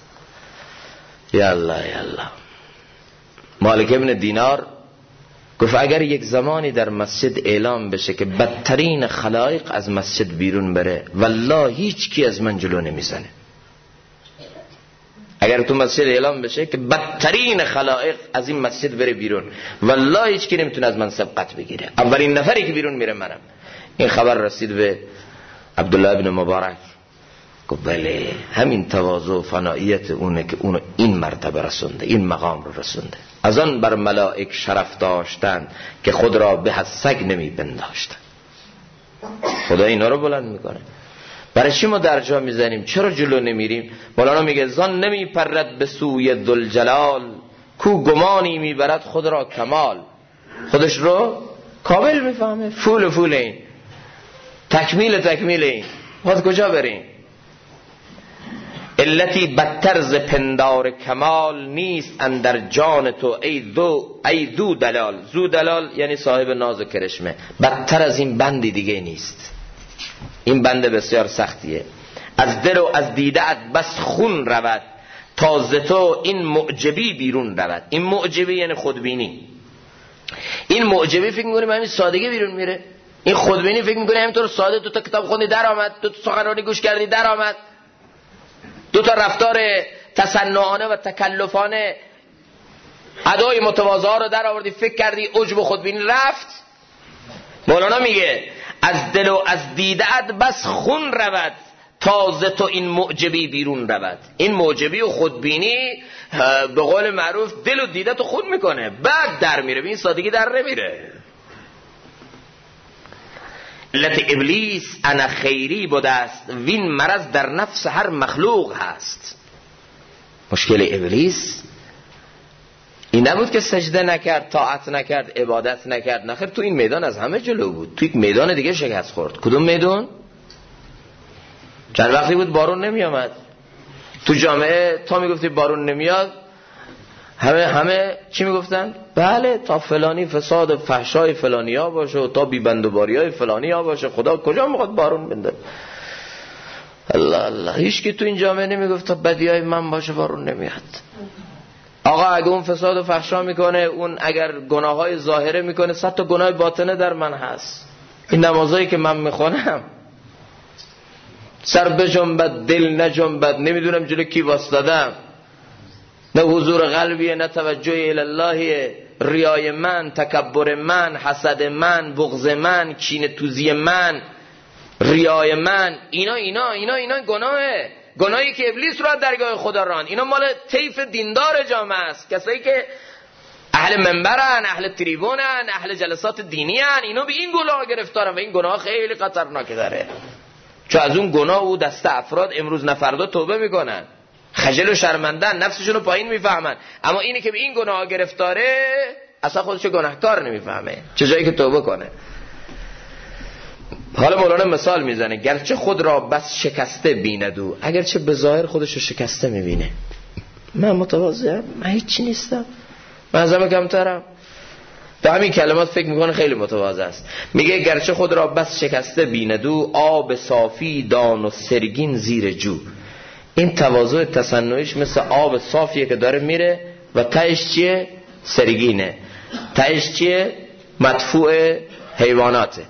یالله یالله. مالک ابن دینار گفت اگر یک زمانی در مسجد اعلام بشه که بدترین خلایق از مسجد بیرون بره، والله هیچ کی از من جلو نمیزنه. اگر تو مسجد اعلام بشه که بدترین خلایق از این مسجد بره بیرون، والله هیچ کی نمیتونه از من سبقت بگیره، اولین نفری که بیرون میره منم. این خبر رسید به عبدالله ابن مبارک. گفت بله همین تواضع و فنائیت اونه که اونو این مرتبه رسونده، این مقام رو رسونده. از آن بر ملائک شرف داشتن که خود را به از سگ نمی پنداشتن. خدا اینا رو بلند میکنه. برای چی ما درجا میزنیم؟ چرا جلو نمیریم؟ مولانا میگه زان نمی پرد به سوی ذوالجلال، کو گمانی میبرد خود را کمال. خودش رو کامل میفهمه، فول این، تکمیل این. خود کجا بریم؟ علتی بدتر ز پندار کمال، نیست اندر جان تو ای دو دلال. زو دلال یعنی صاحب ناز و کرشمه. بدتر از این بندی دیگه نیست. این بند بسیار سختیه. از دل و از دیده‌ات بس خون رود، تا ز تو این معجبی بیرون رود. این معجبی یعنی خودبینی. این معجبی فکر می‌کنه همین سادگی بیرون میره. این خودبینی فکر می‌کنه همینطور ساده دو تا کتاب خوندی در آمد، دو تا سخنرانی گوش کردی در آمد، دو تا رفتار تصنعانه و تکلفانه ادای متواضعه رو در آوردی، فکر کردی عجب و خودبینی رفت. مولانا میگه از دل و از دیده‌ات بس خون رود، تازه تو این معجبی بیرون رود. این معجبی و خودبینی به قول معروف دل و دیده تو خون میکنه، بعد در میره. این سادگی در نمیره. علت ابلیس انا خیری بوده است، وین مرض در نفس هر مخلوق هست. مشکل ابلیس این نبود که سجده نکرد، طاعت نکرد، عبادت نکرد. نخیر، تو این میدان از همه جلو بود. تو یک میدان دیگه شکست خورد. کدوم میدان؟ چند وقتی بود بارون نمی آمد تو جامعه، تا میگفتی بارون نمیاد همه چی میگفتن؟ بله، تا فلانی فساد فحشای فلانی ها باشه و تا بیبندوباری های فلانی ها باشه، خدا کجا میخواد بارون بنده؟ الله الله. هیچ کی تو این جامعه نمیگفت تا بدی های من باشه بارون نمیاد. آقا اگه اون فساد و فحشا میکنه، اون اگر گناه های ظاهره میکنه، 100 تا گناه باطنه در من هست. این نمازایی که من میخونم، سر بجنبد دل نجنبد، نمیدونم جلو کی واسطادم، نه حضور قلبیه، نه توجه الالله، ریای من، تکبر من، حسد من، بغض من، کینه توزی من، ریای من، اینا گناهی که ابلیس رو از درگاه خدا راند. اینا مال طیف دیندار جامعه است، کسایی که اهل منبرن، اهل تریبونن، اهل جلسات دینیان، اینا به این گناه گرفتارن و این گناه خیلی خطرناکه داره. چون از اون گناه او دسته افراد امروز نفردا توبه میکنن، خجل و شرمندن، نفسشون رو پایین میفهمن، اما اینی که به این گناه گرفتاره اصلا خودشو گناهکار نمیفهمه، چه جایی که توبه کنه. حالا مولانا مثال میزنه، گرچه خود را بس شکسته بیند او، اگرچه به ظاهر خودشو شکسته میبینه، من متواضعم، من هیچی نیستم، من از همه کمترم، به همین کلمات فکر میکنه خیلی متواضع است. میگه گرچه خود را بس شکسته بیند او، آب صافی دان و سرگین زیر جو. این تواضع تصنعیش مثل آب صافیه که داره میره و تهش چیه؟ سرگینه. تهش چیه؟ مدفوع حیواناته،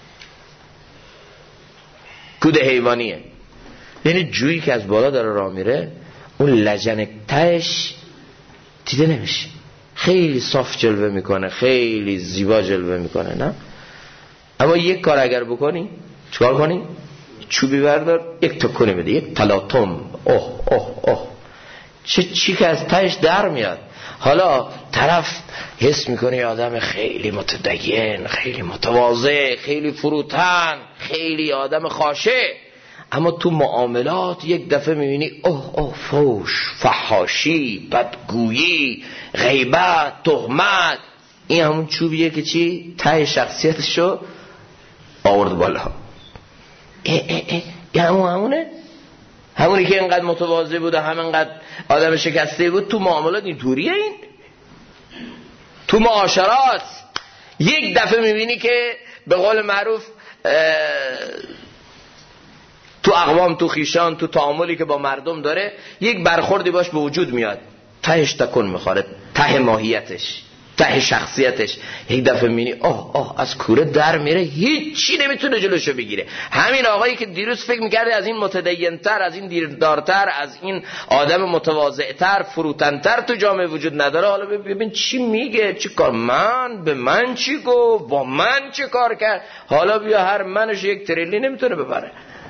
کود حیوانیه. یعنی جویی که از بالا داره راه میره، اون لجن تهش دیده نمیشه، خیلی صاف جلوه میکنه، خیلی زیبا جلوه میکنه، نه؟ اما یک کار اگر بکنی، چیکار کنی؟ چوبی بردار، یک تکونی بده، یک تلاطم، اوه چی که از تهش در میاد. حالا طرف حس میکنه یه آدم خیلی متدین، خیلی متواضع، خیلی فروتن، خیلی آدم خاشع، اما تو معاملات یک دفعه میبینی اوه فوش، فحاشی، بدگویی، غیبت، تهمت. این همون چوبیه که چی؟ ته شخصیتشو آورد بالا. همونه؟ همونی که اینقدر متواضع بود و همینقدر آدم شکسته بود، تو معاملات اینطوریه. این تو معاشرات یک دفعه میبینی که به قول معروف تو اقوام، تو خیشان، تو تعاملی که با مردم داره، یک برخوردی باش به وجود میاد، تهش تکون میخوره، ته ماهیتش، ته شخصیتش. یک دفعه میبینی از کوره در میره، هیچی نمیتونه جلوشو بگیره. همین آقایی که دیروز فکر میکرده از این متدینتر، از این دیردارتر، از این آدم متواضعتر، فروتنتر تو جامعه وجود نداره، حالا ببین چی میگه، چی کار، به من چی گفت، با من چی کار کرد. حالا بیا هر منش یک تریلی نمیتونه ببره،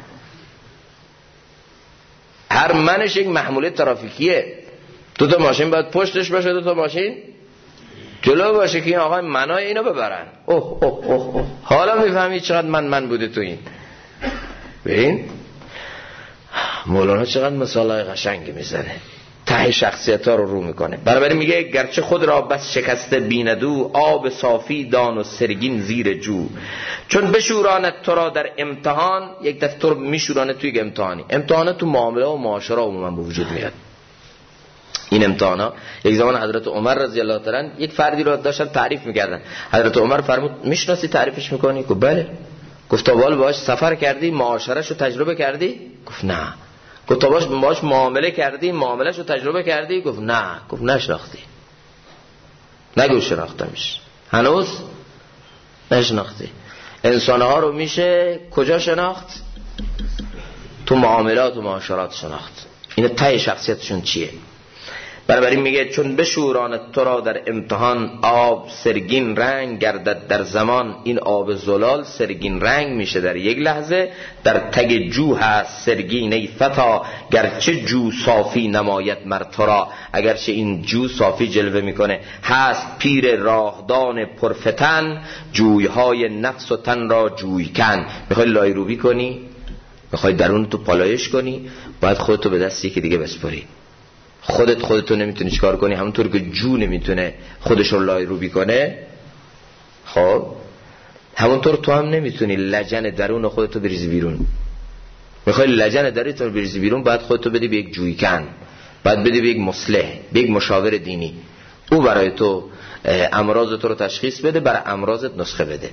هر منش یک محموله ترافیکیه، 2 تا ماشین باید پشتش باشه، 2 تا ماشین جلو باشه که این آقای منای اینو ببرن. اوه حالا میفهمی چقدر من بوده تو این. ببین مولانا چقدر مثالای قشنگی میزنه، ته شخصیت ها رو میکنه. بنابراین میگه گرچه خود را بس شکسته بیندو، آب صافی دان و سرگین زیر جو. چون بشوراند تو را در امتحان، یک دفعه تو رو میشورانه توی امتحانی. امتحانات تو معامله و معاشره عموما به وجود میاد. این امتحانا یک زمان حضرت عمر رضی الله تعالی عنه یک فردی رو داشتن تعریف میکردن. حضرت عمر فرمود میشناسی تعریفش میکنی؟ گفت بله. گفت تا بالا باهاش سفر کردی، معاشرهش رو تجربه کردی؟ گفت نه. گفت تا باهاش معامله کردی، معاملهش رو تجربه کردی؟ گفت نه. گفت نشناختی. نگو شناختمش، هنوز نشناختی. انسانها رو میشه کجا شناخت؟ تو معاملات و معاشرات شناخت. این ته شخصیتشون چیه. بنابراین میگه چون بشورانت تو را در امتحان، آب سرگین رنگ گردد در زمان. این آب زلال سرگین رنگ میشه در یک لحظه، در تگ جو هست سرگین ای فتا. گرچه جو صافی نماید مرترا، اگرچه این جو صافی جلوه میکنه، هست پیر راهدان پرفتن. جویهای نفس و تن را جوی کن. میخوای لایروبی کنی، میخوای درون تو پالایش کنی، باید خودتو به دست یکی دیگه بسپاری. خودتو نمیتونی چیکار کنی، همونطور که جو نمیتونه خودش رو لای روبی کنه، خب همونطور تو هم نمیتونی لجن درون خودتو بریزی بیرون. میخوای لجن درونتو بریزی بیرون، باید خودتو بدی به یک جویکن، باید بدی به یک مصلح، به یک مشاور دینی، او برای تو امراض تو رو تشخیص بده، برای امراضت نسخه بده.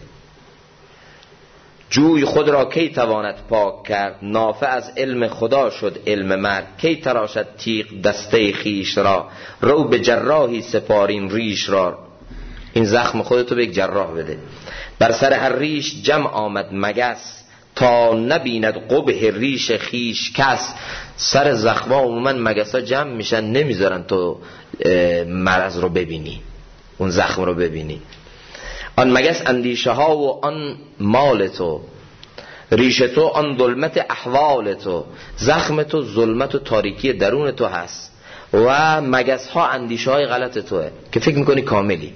جوی خود را کی تواند پاک کرد، نافع از علم خدا شد علم مرد. کی تراشد تیغ دسته خیش را، رو به جراحی سپارین ریش را. این زخم خودتو به یک جراح بده. بر سر هر ریش جمع آمد مگس، تا نبیند قبح ریش خیش کس. سر زخم ها عموما مگس ها جمع میشن، نمیذارن تو مرض رو ببینی، اون زخم رو ببینی. آن مگس اندیشه ها و آن مال تو، ریش تو آن ظلمت احوال تو. زخم تو ظلمت و تاریکی درون تو هست و مگس ها اندیشه های غلط توه که فکر میکنی کاملی.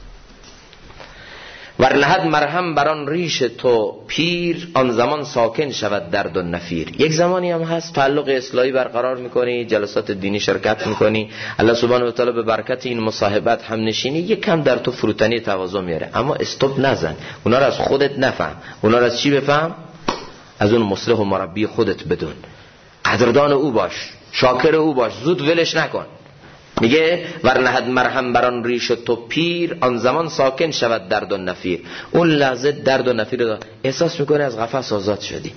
ور نهد مرهم بران ریش تو پیر، آن زمان ساکن شود درد و نفیر. یک زمانی هم هست تعلق اصلاحی برقرار میکنی، جلسات دینی شرکت میکنی، الله سبحانه و تعالی به برکت این مصاحبت هم نشینی، یک کم در تو فروتنی تواضع میاره. اما استوب نزن، اونا رو از خودت نفهم. اونا رو از چی بفهم؟ از اون مصلح و مربی خودت بدون، قدردان او باش، شاکر او باش، زود ولش نکن. میگه ور نهد مرهم بران ریش تو پیر، آن زمان ساکن شود درد و نفیر. اون لحظه درد و نفیر رو احساس میکنه، از قفس آزاد شدی.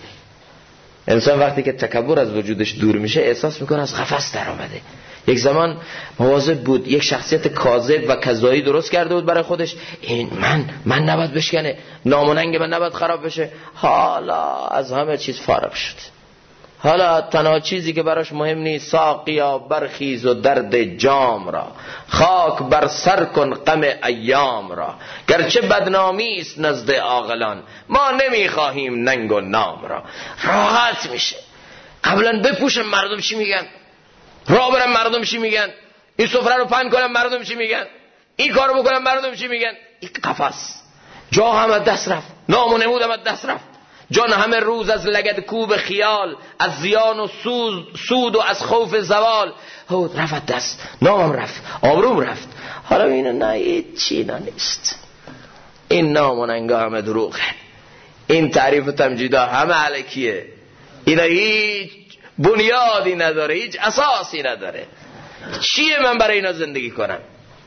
انسان وقتی که تکبر از وجودش دور میشه احساس میکنه از قفس در آمده. یک زمان مواظب بود، یک شخصیت کاذب و کذایی درست کرده بود برای خودش، این من نباید بشکنه، نام و ننگ من نباید خراب بشه. حالا از همه چیز فارغ شد. حالا تنها چیزی که براش مهم نیست، ساقیا برخیز و درد جام را، خاک بر سر کن غم ایام را. گرچه بدنامی است نزد عاقلان، ما نمیخواهیم ننگ و نام را. راحت میشه. قبلا بپوشم مردم چی میگن، راه برم مردم چی میگن، این سفره رو پهن کنم مردم چی میگن، این کارو بکنم مردم چی میگن. این قفس جا هم از دست رفت، نام و نمود هم از دست رفت. جان همه روز از لگد کوب خیال، از زیان و سود و از خوف زوال. رفت دست، نامم رفت، آبروم رفت. حالا اینو نه، این چینا نیست، این نام و ننگا همه دروغه، این تعریف و تمجیدا همه علکیه، اینا هیچ بنیادی نداره، هیچ اساسی نداره. چیه من برای اینا زندگی کنم؟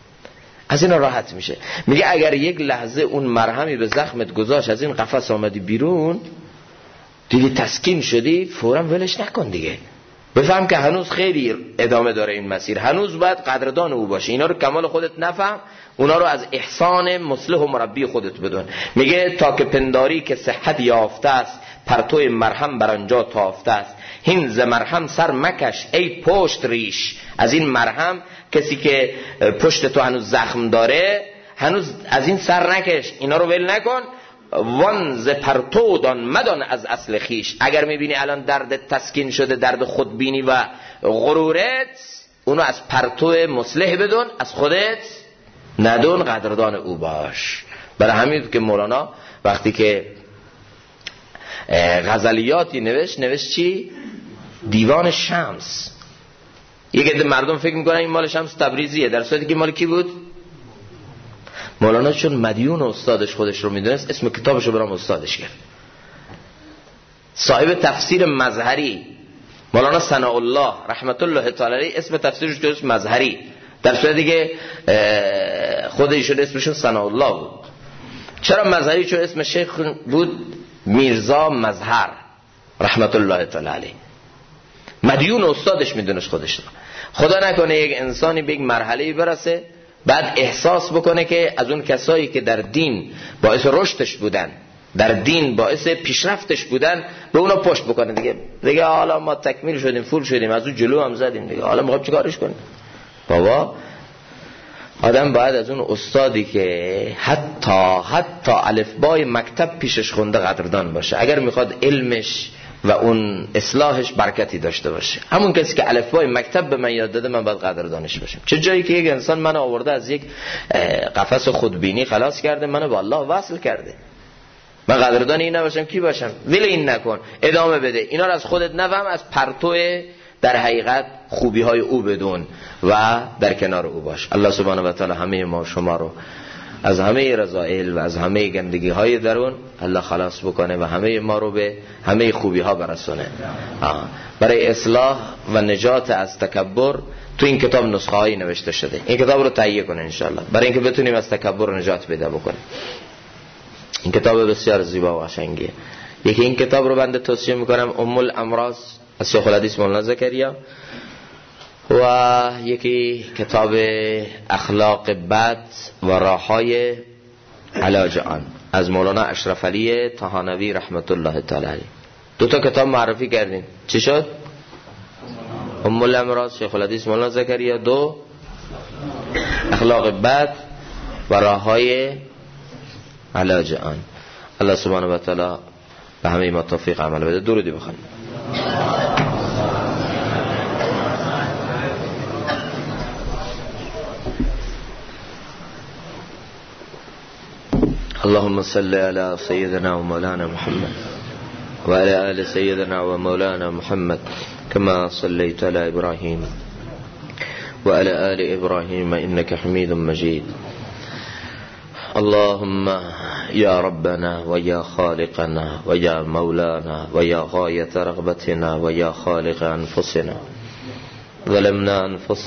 از اینا راحت میشه. میگه اگر یک لحظه اون مرهمی به زخمت گذاشت، از این قفس آمدی بیرون، دیگه تسکین شدی، فوراً ولش نکن دیگه. بفهم که هنوز خیلی ادامه داره این مسیر، هنوز باید قدردان او باشی. اینا رو کمال خودت نفهم، اونا رو از احسان مصلح و مربی خودت بدون. میگه تا که پنداری که صحت یافته است، پرتو مرهم بر آنجا تافته است. هین ز مرهم سر مکش ای پشت ریش. از این مرهم کسی که پشت تو هنوز زخم داره، هنوز از این سر نکش، اینا رو ول نکن. وان ز پرتو دان مدان از اصل خیش. اگر میبینی الان درد تسکین شده، درد خودبینی و غرورت، اونو از پرتو مصلح بدون، از خودت ندون، قدردان او باش. برای همین که مولانا وقتی که غزلیاتی نوشت چی؟ دیوان شمس. یک عده مردم فکر میکنن این مال شمس تبریزیه، در صورتی که مال کی بود؟ مولانا چون مدیون استادش خودش رو میدونست، اسم کتابش رو برام استادش کرد. صاحب تفسیر مظهری مولانا ثناء الله رحمت الله تعالی علیه، اسم تفسیرش درست مظهری، در صورتی که خود ایشون اسمشون ثناء الله بود. چرا مظهری؟ چون اسم شیخ بود میرزا مظهر رحمت الله تعالی علیه. مدیون استادش میدونست خودش رو. خدا نکنه یک انسانی به یک مرحله‌ای برسه، بعد احساس بکنه که از اون کسایی که در دین باعث رشدش بودن، در دین باعث پیشرفتش بودن، به اونا پشت بکنه دیگه حالا ما تکمیل شدیم، فول شدیم، از اون جلو هم زدیم دیگه، حالا میخوام چیکارش کنیم؟ بابا آدم باید از اون استادی که حتی الفبای مکتب پیشش خونده قدردان باشه، اگر میخواد علمش و اون اصلاحش برکتی داشته باشه. همون کسی که الفبای مکتب به من یاد داده، من باید قدردانش باشم. چه جایی که یک انسان منو آورده از یک قفس خودبینی خلاص کرده، منو با الله وصل کرده، من قدردان این نباشم کی باشم؟ ولی این نکن، ادامه بده. اینا رو از خودت نفهم، از پرتو در حقیقت خوبی های او بدون و در کنار او باش. الله سبحانه و تعالی همه ما شما رو از همه رذائل و از همه گندگی های درون الله خلاص بکنه و همه ما رو به همه خوبی ها برسونه. برای اصلاح و نجات از تکبر تو این کتاب نسخه هایی نوشته شده. این کتاب رو تهیه کنه انشاءالله برای اینکه بتونیم از تکبر نجات پیدا بکنیم. این کتاب بسیار زیبا و قشنگیه. یکی این کتاب رو بنده توصیه میکنم، ام الامراض از شیخ الحدیث مولانا زکریا، و یکی کتاب اخلاق بد و راههای علاج آن از مولانا اشرف علی طحانوی رحمت الله تعالی علیه. دو تا کتاب معرفی کردیم. چی شد؟ ام الامراض شیخ الحدیث مولانا زکریا، دو اخلاق بد و راههای علاج آن. الله سبحانه و تعالی به همه ما توفیق عمل بده. درودی بخوانیم. اللهم صل على سيدنا ومولانا محمد وعلى آل سيدنا ومولانا محمد كما صليت على إبراهيم وعلى آل إبراهيم إنك حميد مجيد. اللهم يا ربنا ويا خالقنا ويا مولانا ويا غاية رغبتنا ويا خالق أنفسنا، ظلمنا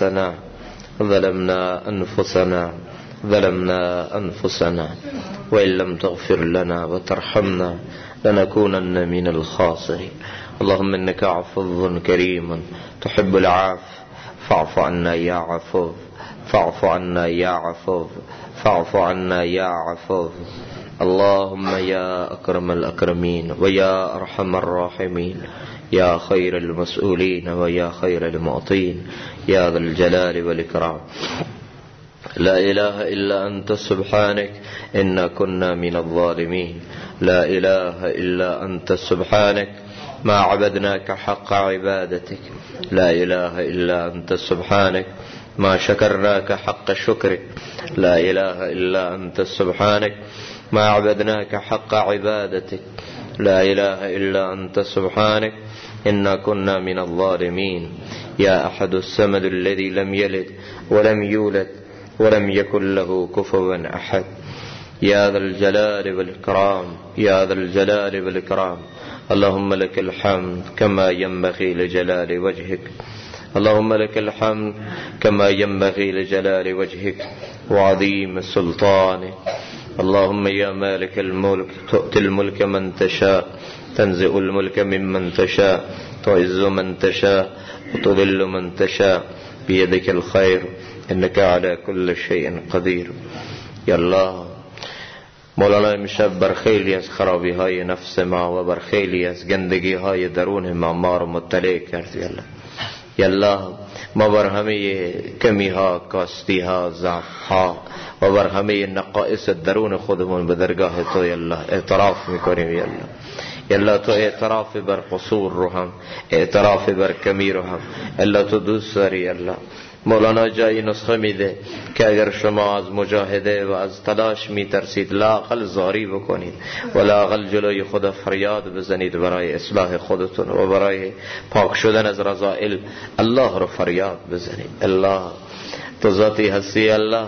أنفسنا وإن لم تغفر لنا وترحمنا لنكونن من الخاسرين. اللهم إنك عفو كريم تحب العفو فاعف عنا يا عفو، فاعف عنا يا عفو، فاعف عنا يا عفو. اللهم يا أكرم الأكرمين ويا أرحم الراحمين، يا خير المسؤولين ويا خير المعطين، يا ذا الجلال والإكرام. لا إله إلا أنت سبحانك إنا كنا من الظالمين. لا إله إلا أنت سبحانك ما عبدناك حق عبادتك. لا إله إلا أنت سبحانك ما شكرناك حق شكرك. لا إله إلا أنت سبحانك ما عبدناك حق عبادتك. لا إله إلا أنت سبحانك إنا كنا من الظالمين. يا أحد الصمد الذي لم يلد ولم يولد ولم يكن له كفوا أحد. يا ذا الجلال والإكرام، يا ذا الجلال والإكرام. اللهم لك الحمد كما ينبغي لجلال وجهك، اللهم لك الحمد كما ينبغي لجلال وجهك وعظيم سلطانك. اللهم يا مالك الملك تؤتي الملك من تشاء، تنزع الملك ممن تشاء، تعز من تشاء وتذل من تشاء، بيدك الخير انك على كل شيء قدیر. یا الله، مولانا امشب بر خیلی از خرابی های نفس ما و بر خیلی از گندگی های درون ما رو مطلع کرد. یا الله، یا الله، ما بر همه کمی ها، کاستی ها، ضعف ها و بر همه نقائص درون خودمون به درگاه تو یا الله اعتراف میکنیم. یا الله، یا الله، تو اعتراف بر قصور رو هم، اعتراف بر کمی رو هم الله تو دوست داری. یا الله، مولانا جایی نسخه میده که اگر شما از مجاهده و از تلاش میترسید لااقل زاری بکنید و لااقل جلوی خدا فریاد بزنید برای اصلاح خودتون و برای پاک شدن از رذائل الله رو فریاد بزنید. الله، تو ذاتی هستی الله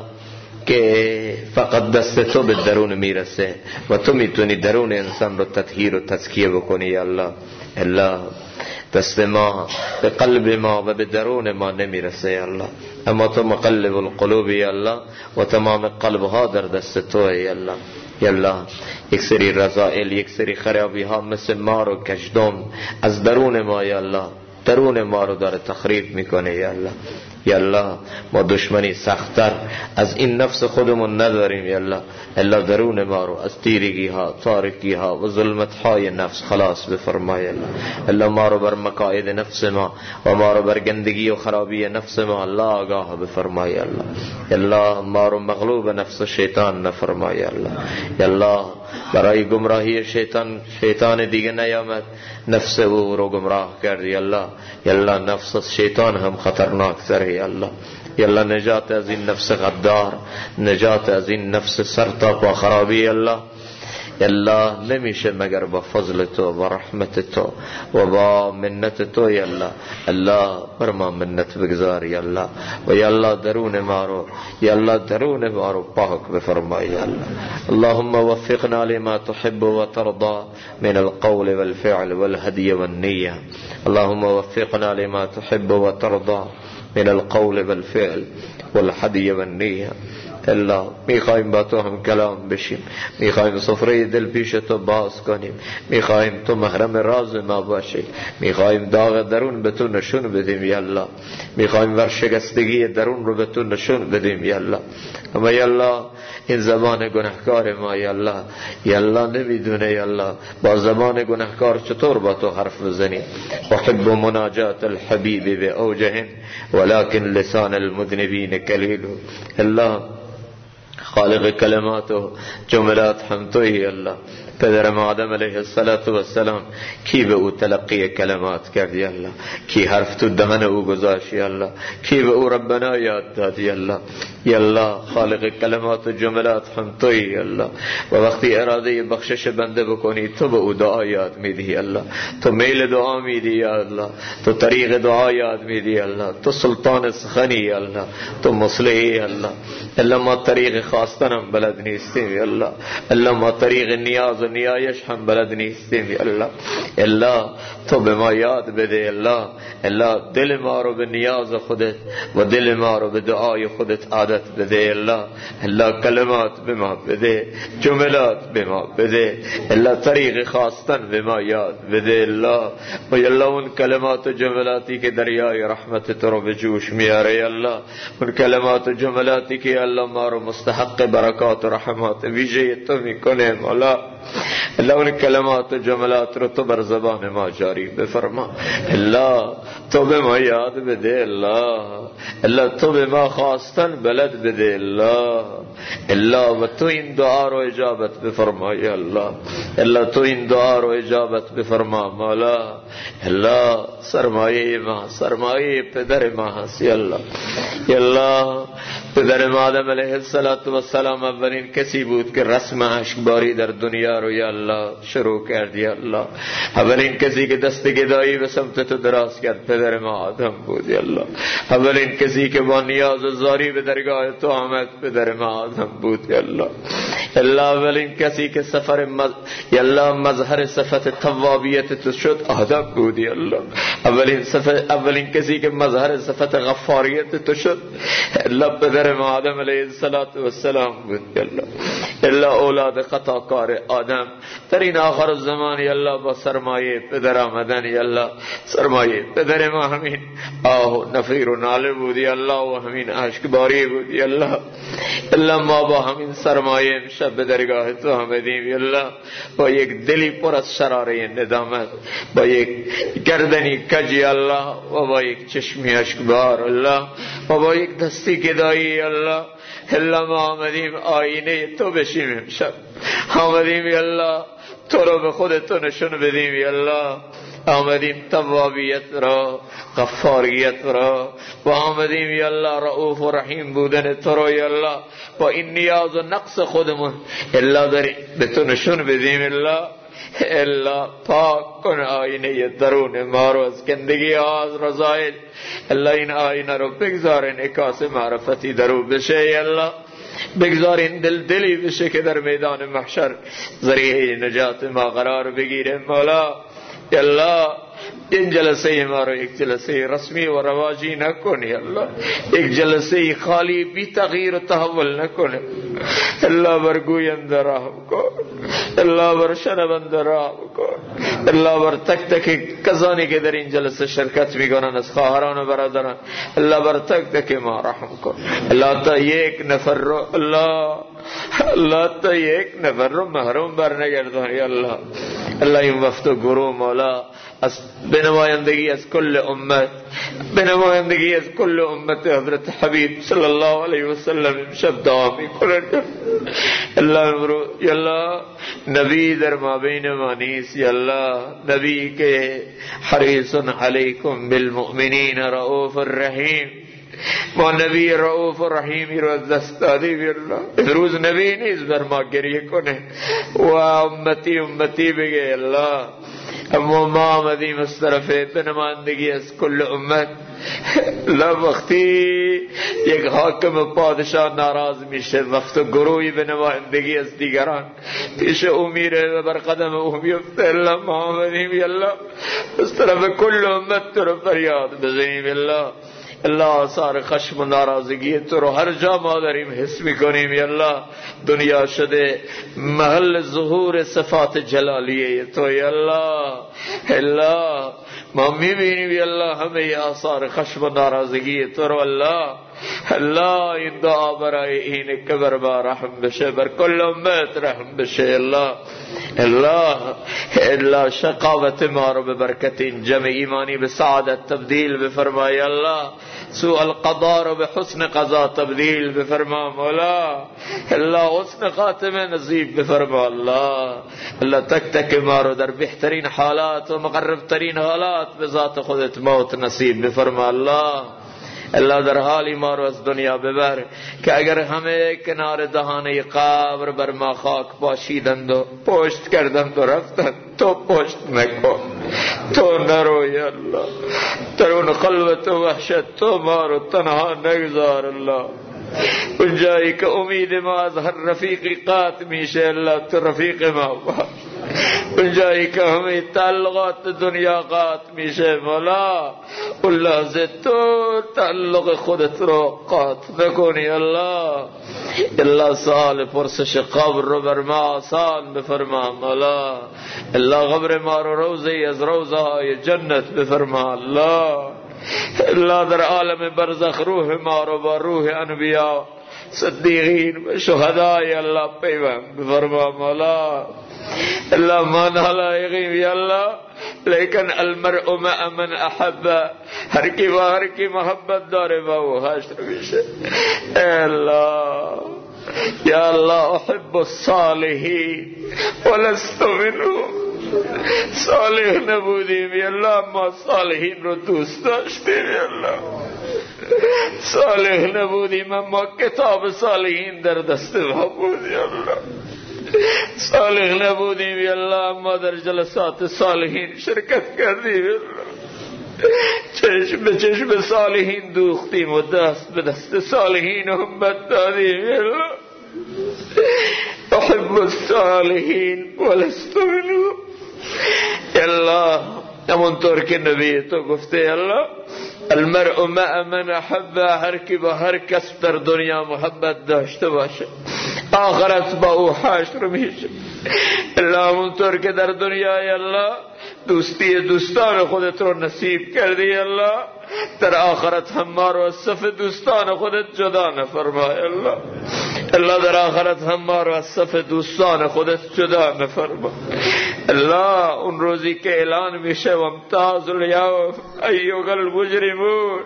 که فقط دست تو به درون میرسه و تو میتونی درون انسان رو تطهیر و تزکیه بکنی. یا الله، الله، دست ما به قلب ما و به درون ما نمیرسه یا الله، اما تو مقلب القلوب یا الله و تمام قلب ها در دست تو یا الله. یا الله، یک سری رذائل، یک سری خرابی ها مثل مار و کژدم از درون ما یا الله، درون ما رو داره تخریب میکنه. یا الله، یا الله، ما دشمنی سختتر از این نفس خودمون نداریم. یا الله، الله درون ما رو از تیرگی ها، تاریکی ها و ظلمت های نفس خلاص بفرمای. الله، الله، ما رو بر مکائد نفس ما و ما رو بر گندگی و خرابی نفس ما الله آگاه بفرمای. الله، الله، ما رو مغلوب نفس شیطان نفرمای. الله، الله، برای گمراهی شیطان دیگه نیامد، نفس او رو گمراه کردی. الله، الله، نفس از شیطان هم خطرناک تره. الله، الله، نجات از این نفس غدار، نجات از این نفس سرتاپ و خرابی. الله، الله نمیشه مگر با فضل تو و رحمت تو و با منت تو یا الله. الله بر ما منت بگذار یا الله و یا الله درون ما رو یا الله درون ما رو پاک بفرمای یا الله. اللهم وفقنا لما تحب وترضى من القول والفعل والهدي والنية. اللهم وفقنا لما تحب وترضى من القول والفعل والهدي والنية. الله میخوایم با تو هم کلام بشیم، میخوایم سفره دل پیش تو باز کنیم، میخوایم تو محرم راز ما باشی، میخوایم داغ درون به تو نشون بدیم یا الله، میخوایم ورشکستگی درون رو به تو نشون بدیم یا الله. اما یا الله این زبان گناهکار ما یا الله، یا الله نمیدونه یا الله با زبان گناهکار چطور با تو حرف بزنیم. احب مناجات الحبیب باوجه ولكن لسان المذنبین کلیل. الله خالق کلمات و جملات هم تویی الله. پدرم آدم علیه السلام کی به او تلقی کلمات کردی الله، کی حرف تو دهن او گذاشتی الله، کی به او ربنا یاد دادی الله. یا الله خالق کلمات و جملات هم تویی الله. و وقتی اراده بخشش بنده بکنی تو به او دعا یاد میدی الله، تو میل دعا میدی یا الله، تو طریق دعا یاد میدی الله، تو سلطان سخنی الله، تو مصلحی الله. الله ما طریق خواستنم بلد نیستیم یا الله، الله ما طریق نیاز و نیایش هم بلد نیستیم یا الله. الله تو به ما یاد بده الله. الله دل ما رو به نیاز خودت و دل ما رو به دعای خودت عادت بده الله. الله کلمات به ما بده، جملات به ما بده الله، طریق خواستن به ما یاد بده الله. و الله اون کلمات و جملاتی که دریای رحمت تو رو به جوش میاره الله، اون کلمات و جملاتی که الله ما رو مستحق برکات و رحمات ویژه تو میکنه مولا. الله اون کلمات و جملات رو تو بر زبان ما جاری بفرما الله. تو به ما یاد بده الله. الله تو به ما خواستن بلد بده الله. الله و تو این دعا رو اجابت بفرما یا الله. الله تو این دعا رو اجابت بفرما مولا. الله سرمایه ما، سرمایه پدر ما هست یا الله. یا الله پدر ما آدم علیه السلام اولین کسی بود که رسم اشکباری در دنیا رو یا الله شروع کرد یا الله. اولین کسی که دست گدایی به سمت تو دراز کرد پدر ما آدم بود یا الله. اولین کسی که با نیاز و زاری به درگاه تو آمد پدر ما آدم بود یا الله. الله اولین کسی که یا الله مظهر صفت توابیت تو شد آدم بود یا الله. اولین کسی که مظهر صفت غفاریت تو شد الله پدر ما آدم علیه السلام بود یا الله. الله اولاد خطاکار آدم در این آخر الزمان یا الله با سرمایه پدر آمدن یا الله. سرمایه پدر ما همین آه و نفیر و ناله بود یا الله و همین اشکباری بود یا الله. الله ما با همین سرمایه امشب به درگاه تو آمدیم یا الله، با یک دلی پر از شراره ندامت، با یک گردنی کج یا الله و با یک چشمی اشکبار الله و با یک دستی گدایی یا الله. الله ما آمدیم آینه تو بشیم امشب، آمدیم یا الله تو رو به خودتو نشون بدیم یا الله. آمدیم توابیت را، غفاریت را، و آمدیم یا الله رؤوف و رحیم بودن تو را یا الله با این نیاز و نقص خودمون الله داریم به تو نشون بدیم الله. الله پاک کن آینه درون ما رو از گندگی از رضایل الله. این آینه رو بگذار انعکاس معرفتی درو بشه یا الله. بگذار این دلی بشه که در میدان محشر ذریعه نجات ما قرار بگیره مولا. یا الله این جلسه ما رو یک جلسه رسمی و رواجی نکن یا الله، یک جلسه خالی بی تغییر و تحول نکن. الله بر گویند راه کن، الله بر شنوند راه کن، الله بر تک تک کسانی که در این جلسه شرکت میکنن از خواهران و برادران الله بر تک تک ما رحم کن. الله تا یک نفر رو الله تا یک نفر رو محروم بر نگردان یا الله. الله این وقت و گروه مولا از بنمایندگی از کل امت، بنمایندگی از کل امت حضرت حبیب صلی الله علیه و سلم امشب دعا میکنن. الله یا الله نبی در ما بین ما نیست یا الله، نبی که حریص علیکم بالمؤمنین رؤوف الرحیم ما نبی رؤوف و رحیمی رو از دست دادیم یا الله. امروز نبی نیست بر ما گریه کنه و امتی امتی بگه الله. اما ما آمدیم از طرف به نمایندگی از کل امت. لا وقتی یک حاکم پادشاه ناراض میشه وقت گروهی به نمایندگی از دیگران پیش او میره و بر قدم او میفته الله ما آمدیم یا الله از طرف کل امت تو رو فریاد بزنیم الله. الله آثار خشم و ناراضگی تو رو هر جا ما داریم حس میکنیم یا الله. دنیا شده محل ظهور صفات جلالیه تو یا الله. الله ما میبینیم یا الله همه آثار خشم و ناراضگی تو رو الله. الله این دعا برای اینه که بر ما رحم بشه بر کل امت رحم بشه الله. الله شقاوت ما رو به برکت این جمع ایمانی به سعادت تبدیل بفرمای الله. سوء القضاء رو به حسن قضا تبدیل بفرما مولا. الله حسن خاتمه نصیب بفرما الله. الله تک تک ما رو در بهترین حالات و مقرب ترین حالات به ذات خودت موت نصیب بفرما الله. الله در حالی ما رو از دنیا ببر که اگر همه کنار دهانه قبر بر ما خاک پاشیدند و پشت کردند و رفتند تو پشت نکن، تو نرو یا الله. در اون خلوت و وحشت تو ما رو تنها نگذار الله. اون جایی که امید ما از هر رفیقی قطع میشه الله تو رفیق ما باش. اون جایی که همه تعلقات دنیا قطع میشه مولا اون لحظه تو تعلق خودت رو قطع نکنی الله. الله سال پرسش قبر رو بر ما آسان بفرما مولا. الله قبر ما رو روضه‌ای از روضه های جنت بفرما الله. الله در عالم برزخ روح ما رو با روح انبیا صدیقین و شهدای الله پیوند بفرما مولا. الله ما نالایقیم یا الله لیکن المرء مع من احب. هر کی با هر کی محبت داره با او حشر میشه. الله یا الله احب الصالحین ولست منهم. صالح نبودیم یا الله ما صالحین رو دوست داشتیم یا الله. صالح نبودیم اما کتاب صالحین در دست ما بود یا الله. صالح نبودیم یا الله اما در جلسات صالحین شرکت کردیم یا الله. چشم به چشم صالحین دوختیم و دست به دست صالحین همت دادیم یا الله. احب الصالحین ولست منهم. الله همونطور که نبی تو گفته الله المرء مع من احب. هر کی با هر کس در دنیا محبت داشته باشه آخرت با او حشر میشه. الله همونطور که در دنیا الله دوستی دوستان خودت رو نصیب کردی الله در آخرت هم ما رو از صف دوستان خودت جدا نفرمای الله. الله در آخرت هم ما رو از صف دوستان خودت جدا نفرما الله. اون روزی که اعلان میشه و امتاز الیوم ایها المجرمون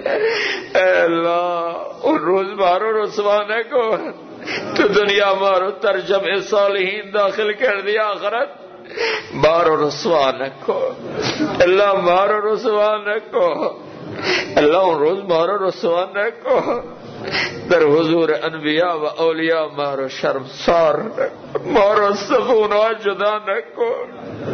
الله اون روز ما رو رسوا نکن. تو دنیا ما رو در جمع صالحین داخل کردی آخرت ما رو رسوا نکن الله. ما رو رسوا نکن الله. اون روز ما رو رسوا نکن. در حضور انبیاء و اولیاء ما رو شرمسار نکن. ما رو صف اونها جدا نکن.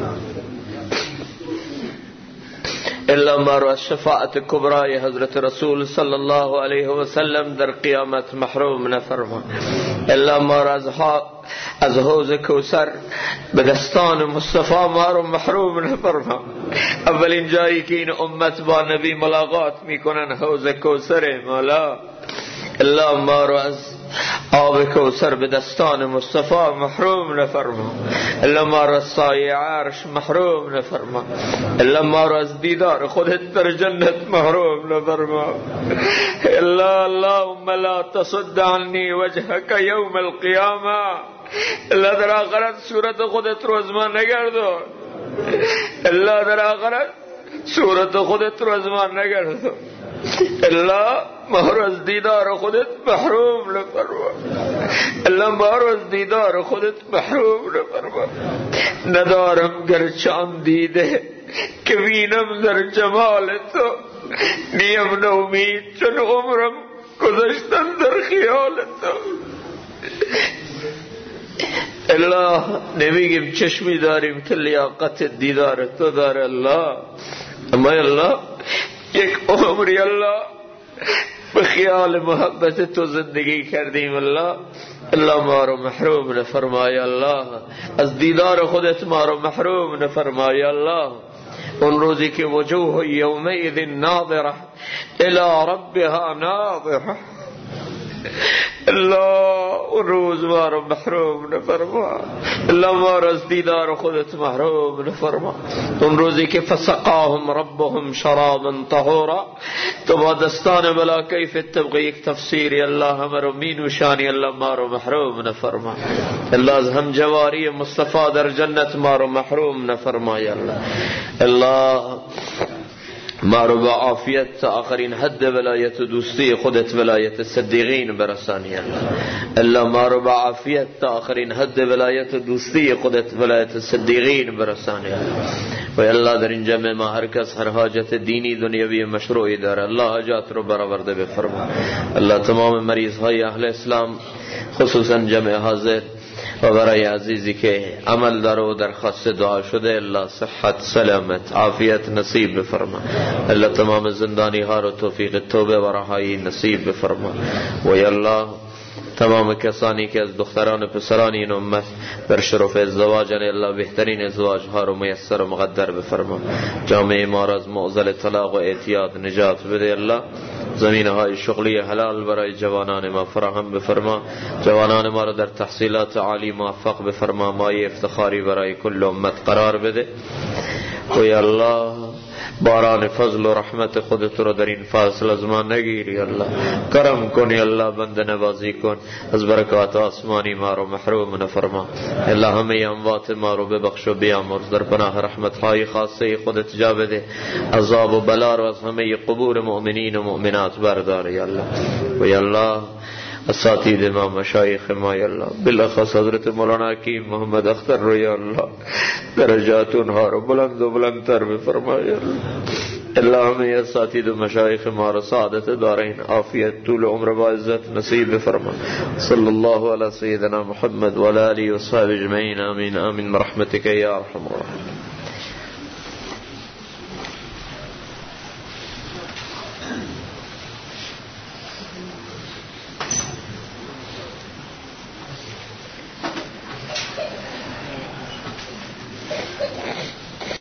الا ما رو از شفاعت کبرای حضرت رسول صلی الله علیه و سلم در قیامت محروم نفرما. الا ما رو از حوض کوثر به دستان مصطفی ما رو محروم نفرما. اولین جایی که این امت با نبی ملاقات میکنن حوض کوثر مولا. الله ما رو از آب کوثر به دستان مصطفی محروم نفرما. الله ما رو از سایه عرش محروم نفرما. الله ما رو از دیدار خودت در جنت محروم نفرما. الله اللهم لا تصد عني وجهك يوم القيامه. الله در آخرت صورت خودت رو از ما نگردان. الله در آخرت صورت خودت رو از ما نگردان. الله ما رو از دیدار خودت محروم نفرما. الله ما رو از دیدار خودت محروم نفرما. ندارم گرچه آن دیده که بینم در جمال تو نیم نومید چون عمرم گذاشتن در خیال تو. الله نمیگیم چشمی داریم که لیاقت دیدار تو داره الله، اما الله یک عمری الله به خیال محبت تو زندگی کردیم الله. الله ما رو محروم نفرمای الله، از دیدار خودت ما رو محروم نفرمای الله. اون روزی که وجوه یومئذ ناظره الى ربها ناظره، الله اون روز ما رو محروم نفرما، الله ما رو از دیدار خودت محروم نفرما. اون روزی که فسقاهم ربهم شرابا طهورا، تو با دستان بلا کیف طبق یک تفسیری الله همه رو می نوشانی، الله ما رو محروم نفرما. الله از هم جواری مصطفی در جنت ما رو محروم نفرمای الله. الله ما رو با عافیت تا آخرین حد ولایت و دوستی خودت ولایت صدیقین برسانی الله. الله ما رو با عافیت تا آخرین حد ولایت و دوستی خودت ولایت صدیقین برسانی الله. و الله در این جمع ما هر کس هر حاجت دینی دنیوی مشروعی داره الله حاجات رو برآورده بفرما. الله تمام مریض های اهل اسلام خصوصا جمع حاضر و برای عزیزی که عمل داره و درخواست دعا شده الله صحت سلامت عافیت نصیب بفرما. الله تمام زندانی ها رو توفیق توبه و رهایی نصیب بفرما. و الله تمام کسانی که از دختران و پسران این امت در شرف ازدواجن الله بهترین ازدواج ها رو میسر و مقدر بفرما. جامعه ما را از معضل طلاق و اعتیاد نجات بده الله. زمینه های شغلی حلال برای جوانان ما فراهم بفرما. جوانان ما را در تحصیلات عالی موفق بفرما. مایه افتخاری برای کل امت قرار بده. و یا الله باران فضل و رحمت خودت رو در این فاصل از ما نگیری الله. کرم کنی الله، بنده نوازی کن، از برکات آسمانی ما رو محروم نفرما. الله همه اموات ما رو ببخش و بیامرز، در پناه رحمت های خاصه خودت جا بده. عذاب و بلا رو از همه قبور مؤمنین و مؤمنات بردار یا الله. و یا الله اساتید ما مشایخ ما یا الله، بالاخص حضرت مولانا حکیم محمد اختر رو یا الله درجات اونها رو بلند و بلندتر بفرما یا الله. الله همه اساتید و مشایخ ما رو سعادت دارین، عافیت طول عمر با عزت نصیب بفرما. صلی الله علی سیدنا محمد و علی آله و صحبه اجمعین. آمین آمین برحمتک یا ارحم الراحمین.